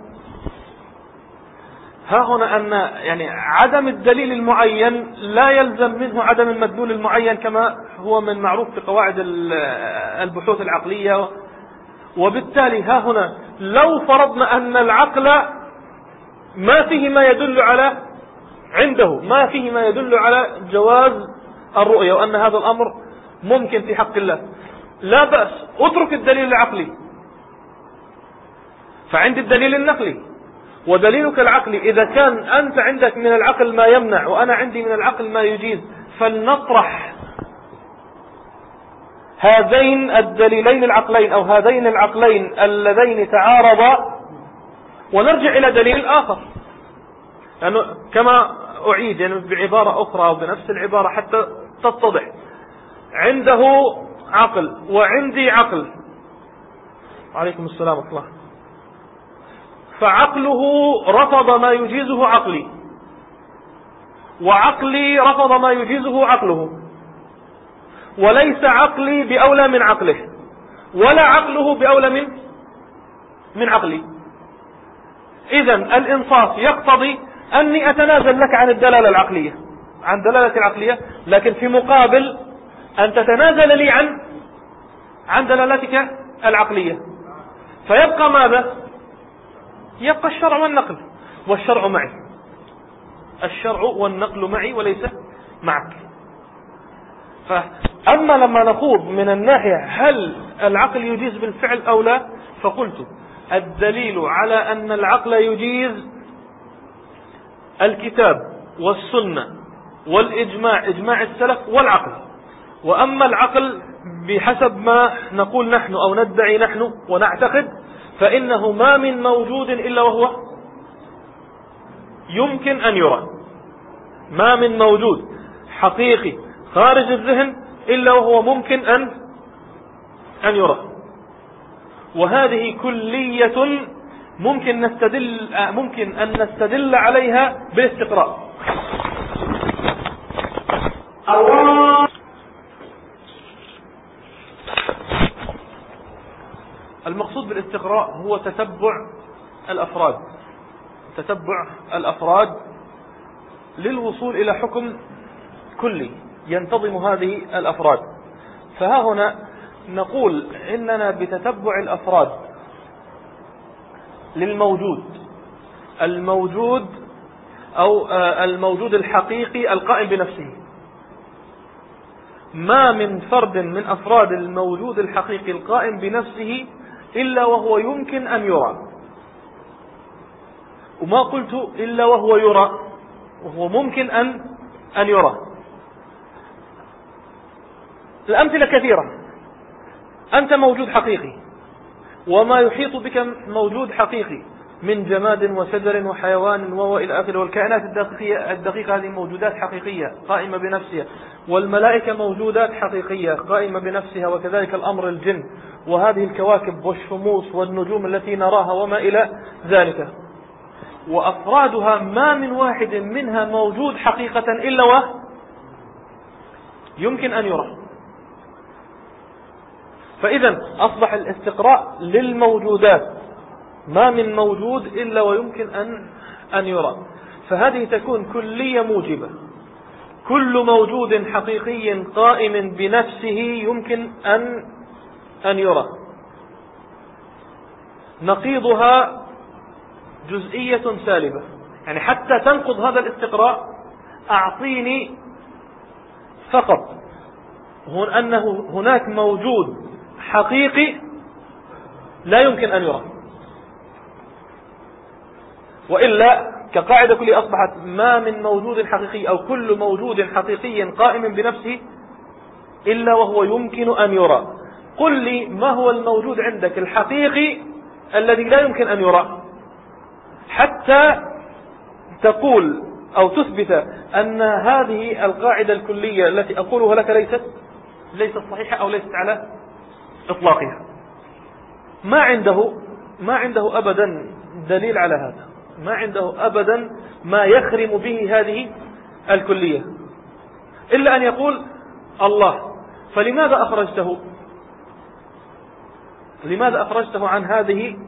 ها هنا أن يعني عدم الدليل المعين لا يلزم منه عدم المدلول المعين، كما هو من معروف في قواعد البحوث العقلية. وبالتالي ها هنا لو فرضنا أن العقل ما فيه ما يدل على عنده ما فيه ما يدل على جواز الرؤية وأن هذا الأمر ممكن في حق الله، لا بأس، اترك الدليل العقلي، فعندي الدليل النقلي ودليلك العقلي. إذا كان أنت عندك من العقل ما يمنع وأنا عندي من العقل ما يجيز، فلنطرح هذين الدليلين العقلين أو هذين العقلين اللذين تعارضا ونرجع إلى دليل آخر. لأنه كما أعيد يعني بعبارة أخرى وبنفس العبارة حتى تتضح، عنده عقل وعندي عقل، عليكم السلام ورحمة الله، فعقله رفض ما يجيزه عقلي وعقلي رفض ما يجيزه عقله، وليس عقلي بأولى من عقله ولا عقله بأولى من من عقلي. إذن الإنصاف يقتضي أني أتنازل لك عن الدلالة العقلية عن دلالة العقلية، لكن في مقابل أن تتنازل لي عن عن دلالتك العقلية، فيبقى ماذا؟ يبقى الشرع والنقل، والشرع معي، الشرع والنقل معي وليس معك. فأما لما نخوض من الناحية هل العقل يجيز بالفعل أو لا، فقلت الدليل على أن العقل يجيز الكتاب والسنة والإجماع، إجماع السلف والعقل. وأما العقل بحسب ما نقول نحن أو ندعي نحن ونعتقد، فإنه ما من موجود إلا وهو يمكن أن يرى، ما من موجود حقيقي خارج الذهن إلا وهو ممكن أن أن يرى. وهذه كلية ممكن نستدل ممكن أن نستدل عليها بالاستقراء. المقصود بالاستقراء هو تتبع الأفراد تتبع الأفراد للوصول إلى حكم كلي ينتظم هذه الأفراد. فها هنا نقول إننا بتتبع الأفراد للموجود الموجود أو الموجود الحقيقي القائم بنفسه، ما من فرد من أفراد الموجود الحقيقي القائم بنفسه إلا وهو يمكن أن يرى. وما قلت إلا وهو يرى، وهو ممكن أن أن يرى. الأمثلة كثيرة. أنت موجود حقيقي وما يحيط بك موجود حقيقي من جماد وشجر وحيوان وإلى آخره، والكائنات الدقيقة, الدقيقة هذه موجودات حقيقية قائمة بنفسها، والملائكة موجودات حقيقية قائمة بنفسها، وكذلك الأمر الجن وهذه الكواكب والشموس والنجوم التي نراها وما إلى ذلك. وأفرادها ما من واحد منها موجود حقيقة إلا وهو يمكن أن يرى. فإذا أصبح الاستقراء للموجودات، ما من موجود إلا ويمكن أن أن يرى. فهذه تكون كلية موجبة، كل موجود حقيقي قائم بنفسه يمكن أن أن يرى. نقيضها جزئية سالبة، يعني حتى تنقض هذا الاستقراء أعطيني فقط هون أنه هناك موجود حقيقي لا يمكن أن يرى، وإلا كقاعدة كلية أصبحت ما من موجود حقيقي أو كل موجود حقيقي قائم بنفسه إلا وهو يمكن أن يرى. قل لي ما هو الموجود عندك الحقيقي الذي لا يمكن أن يرى، حتى تقول أو تثبت أن هذه القاعدة الكلية التي أقولها لك ليست ليست صحيحة أو ليست على إطلاقها. ما عنده ما عنده أبدا دليل على هذا، ما عنده أبدا ما يخرم به هذه الكلية، إلا أن يقول الله، فلماذا أخرجته لماذا أخرجته عن هذه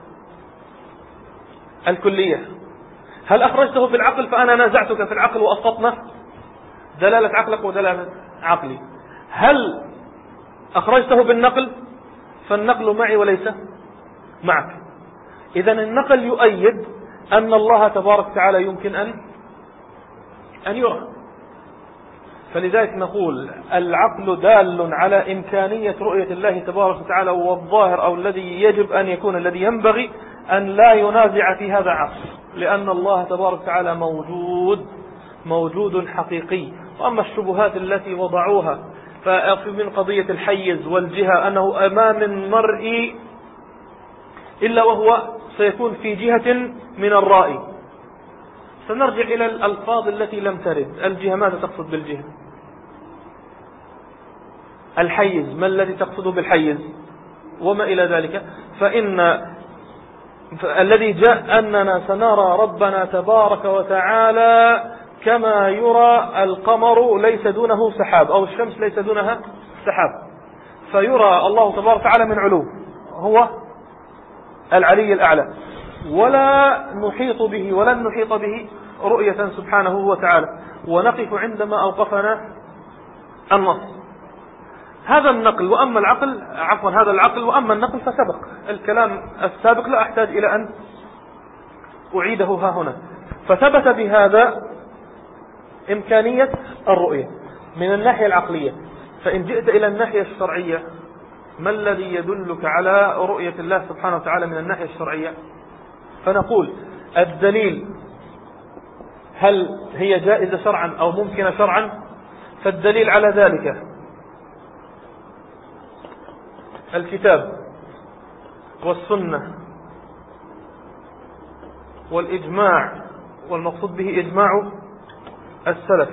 الكلية؟ هل أخرجته بالعقل فأنا نازعتك في العقل وأسقطنا دلالة عقلك ودلالة عقلي؟ هل أخرجته بالنقل فالنقل معي وليس معك؟ إذا النقل يؤيد أن الله تبارك وتعالى يمكن أن أن يرى. فلذلك نقول العقل دال على إمكانية رؤية الله تبارك وتعالى، والظاهر أو الذي يجب أن يكون الذي ينبغي أن لا ينازع في هذا عقل، لأن الله تبارك وتعالى موجود موجود حقيقي. وأما الشبهات التي وضعوها من قضية الحيز والجهة أنه أمام المرء إلا وهو سيكون في جهة من الرأي، سنرجع إلى الألفاظ التي لم ترد. الجهة ماذا تقصد بالجهة؟ الحيز ما الذي تقصده بالحيز؟ وما إلى ذلك. فإن الذي جاء أننا سنرى ربنا تبارك وتعالى كما يرى القمر ليس دونه سحاب، أو الشمس ليس دونها سحاب، فيرى الله تبارك وتعالى من علو، هو العلي الأعلى، ولا نحيط به ولن نحيط به رؤية سبحانه وتعالى، ونقف عندما أوقفنا النص. هذا النقل. وأما العقل عفوا هذا العقل وأما النقل فسبق الكلام السابق، لا أحتاج إلى أن أعيده ها هنا. فثبت بهذا إمكانية الرؤية من الناحية العقلية. فإن جئت إلى الناحية الشرعية، ما الذي يدلك على رؤية الله سبحانه وتعالى من الناحية الشرعية؟ فنقول الدليل هل هي جائزة شرعا أو ممكنة شرعا؟ فالدليل على ذلك الكتاب والسنة والإجماع، والمقصود به إجماع السلف.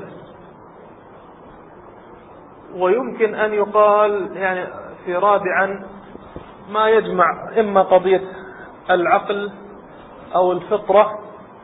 ويمكن أن يقال يعني في رابعا ما يجمع إما قضية العقل أو الفطرة،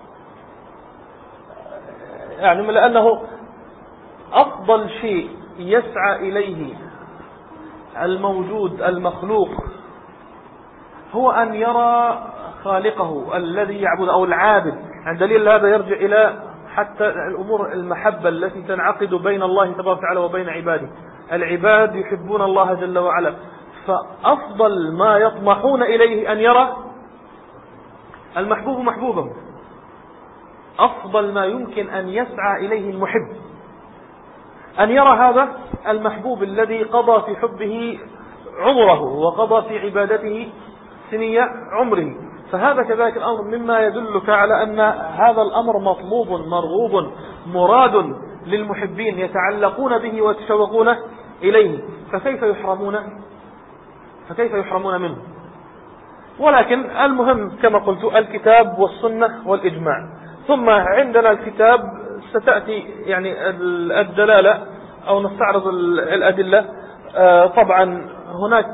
يعني لأنه أفضل شيء يسعى إليه الموجود المخلوق هو أن يرى خالقه الذي يعبد أو العابد. عن دليل هذا يرجع إلى حتى الأمور المحبة التي تنعقد بين الله تبارك وتعالى وبين عباده. العباد يحبون الله جل وعلا، فأفضل ما يطمحون إليه أن يرى المحبوب محبوبه. أفضل ما يمكن أن يسعى إليه المحب أن يرى هذا المحبوب الذي قضى في حبه عمره وقضى في عبادته سنية عمره. فهذا كذلك الأمر مما يدلك على أن هذا الأمر مطلوب مرغوب مراد للمحبين، يتعلقون به ويتشوقون إليه، فكيف يحرمون فكيف يحرمون منه؟ ولكن المهم كما قلت الكتاب والسنة والإجماع. ثم عندنا الكتاب ستأتي يعني الدلالة أو نستعرض الأدلة. طبعا هناك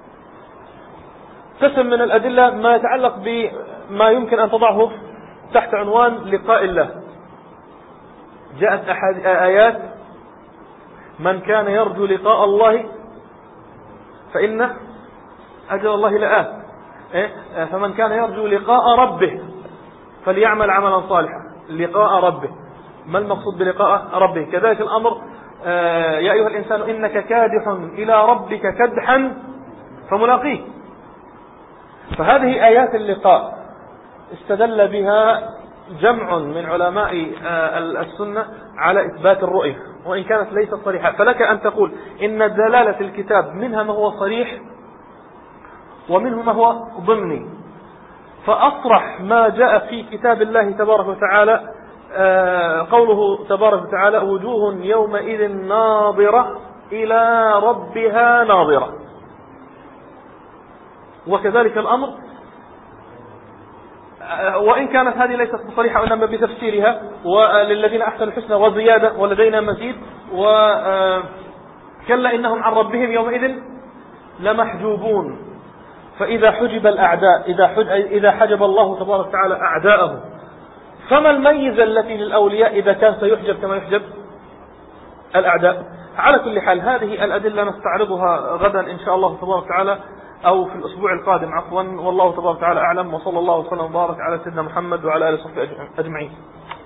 قسم من الأدلة ما يتعلق بما يمكن أن تضعه تحت عنوان لقاء الله. جاءت آيات من كان يرجو لقاء الله فإن أجل الله لآت، فمن كان يرجو لقاء ربه فليعمل عملا صالحا. لقاء ربه، ما المقصود بلقاء ربه؟ كذلك الأمر يا أيها الإنسان إنك كادح إلى ربك كدحا فملاقيه. فهذه آيات اللقاء استدل بها جمع من علماء السنة على إثبات الرؤية، وإن كانت ليست صريحة. فلك أن تقول إن دلالة الكتاب منها ما هو صريح ومنه ما هو ضمني. فأصرح ما جاء في كتاب الله تبارك وتعالى قوله تبارك وتعالى وجوه يومئذ ناظرة إلى ربها ناظرة. وكذلك الأمر وإن كانت هذه ليست بصريحة وإنما بتفسيرها، وللذين أحسنوا الحسنى وزيادة ولدينا مزيد، وكلا إنهم عن ربهم يومئذ لمحجوبون. فإذا حجب الأعداء إذا حجب الله تبارك وتعالى أعداءه، فما الميزة التي للأولياء إذا كان سيحجب كما يحجب الأعداء؟ على كل حال هذه الأدلة نستعرضها غدا إن شاء الله تبارك وتعالى، أو في الأسبوع القادم عفوا. والله تبارك وتعالى أعلم، وصلى الله وسلم وبارك على سيدنا محمد وعلى آله وصحبه أجمعين.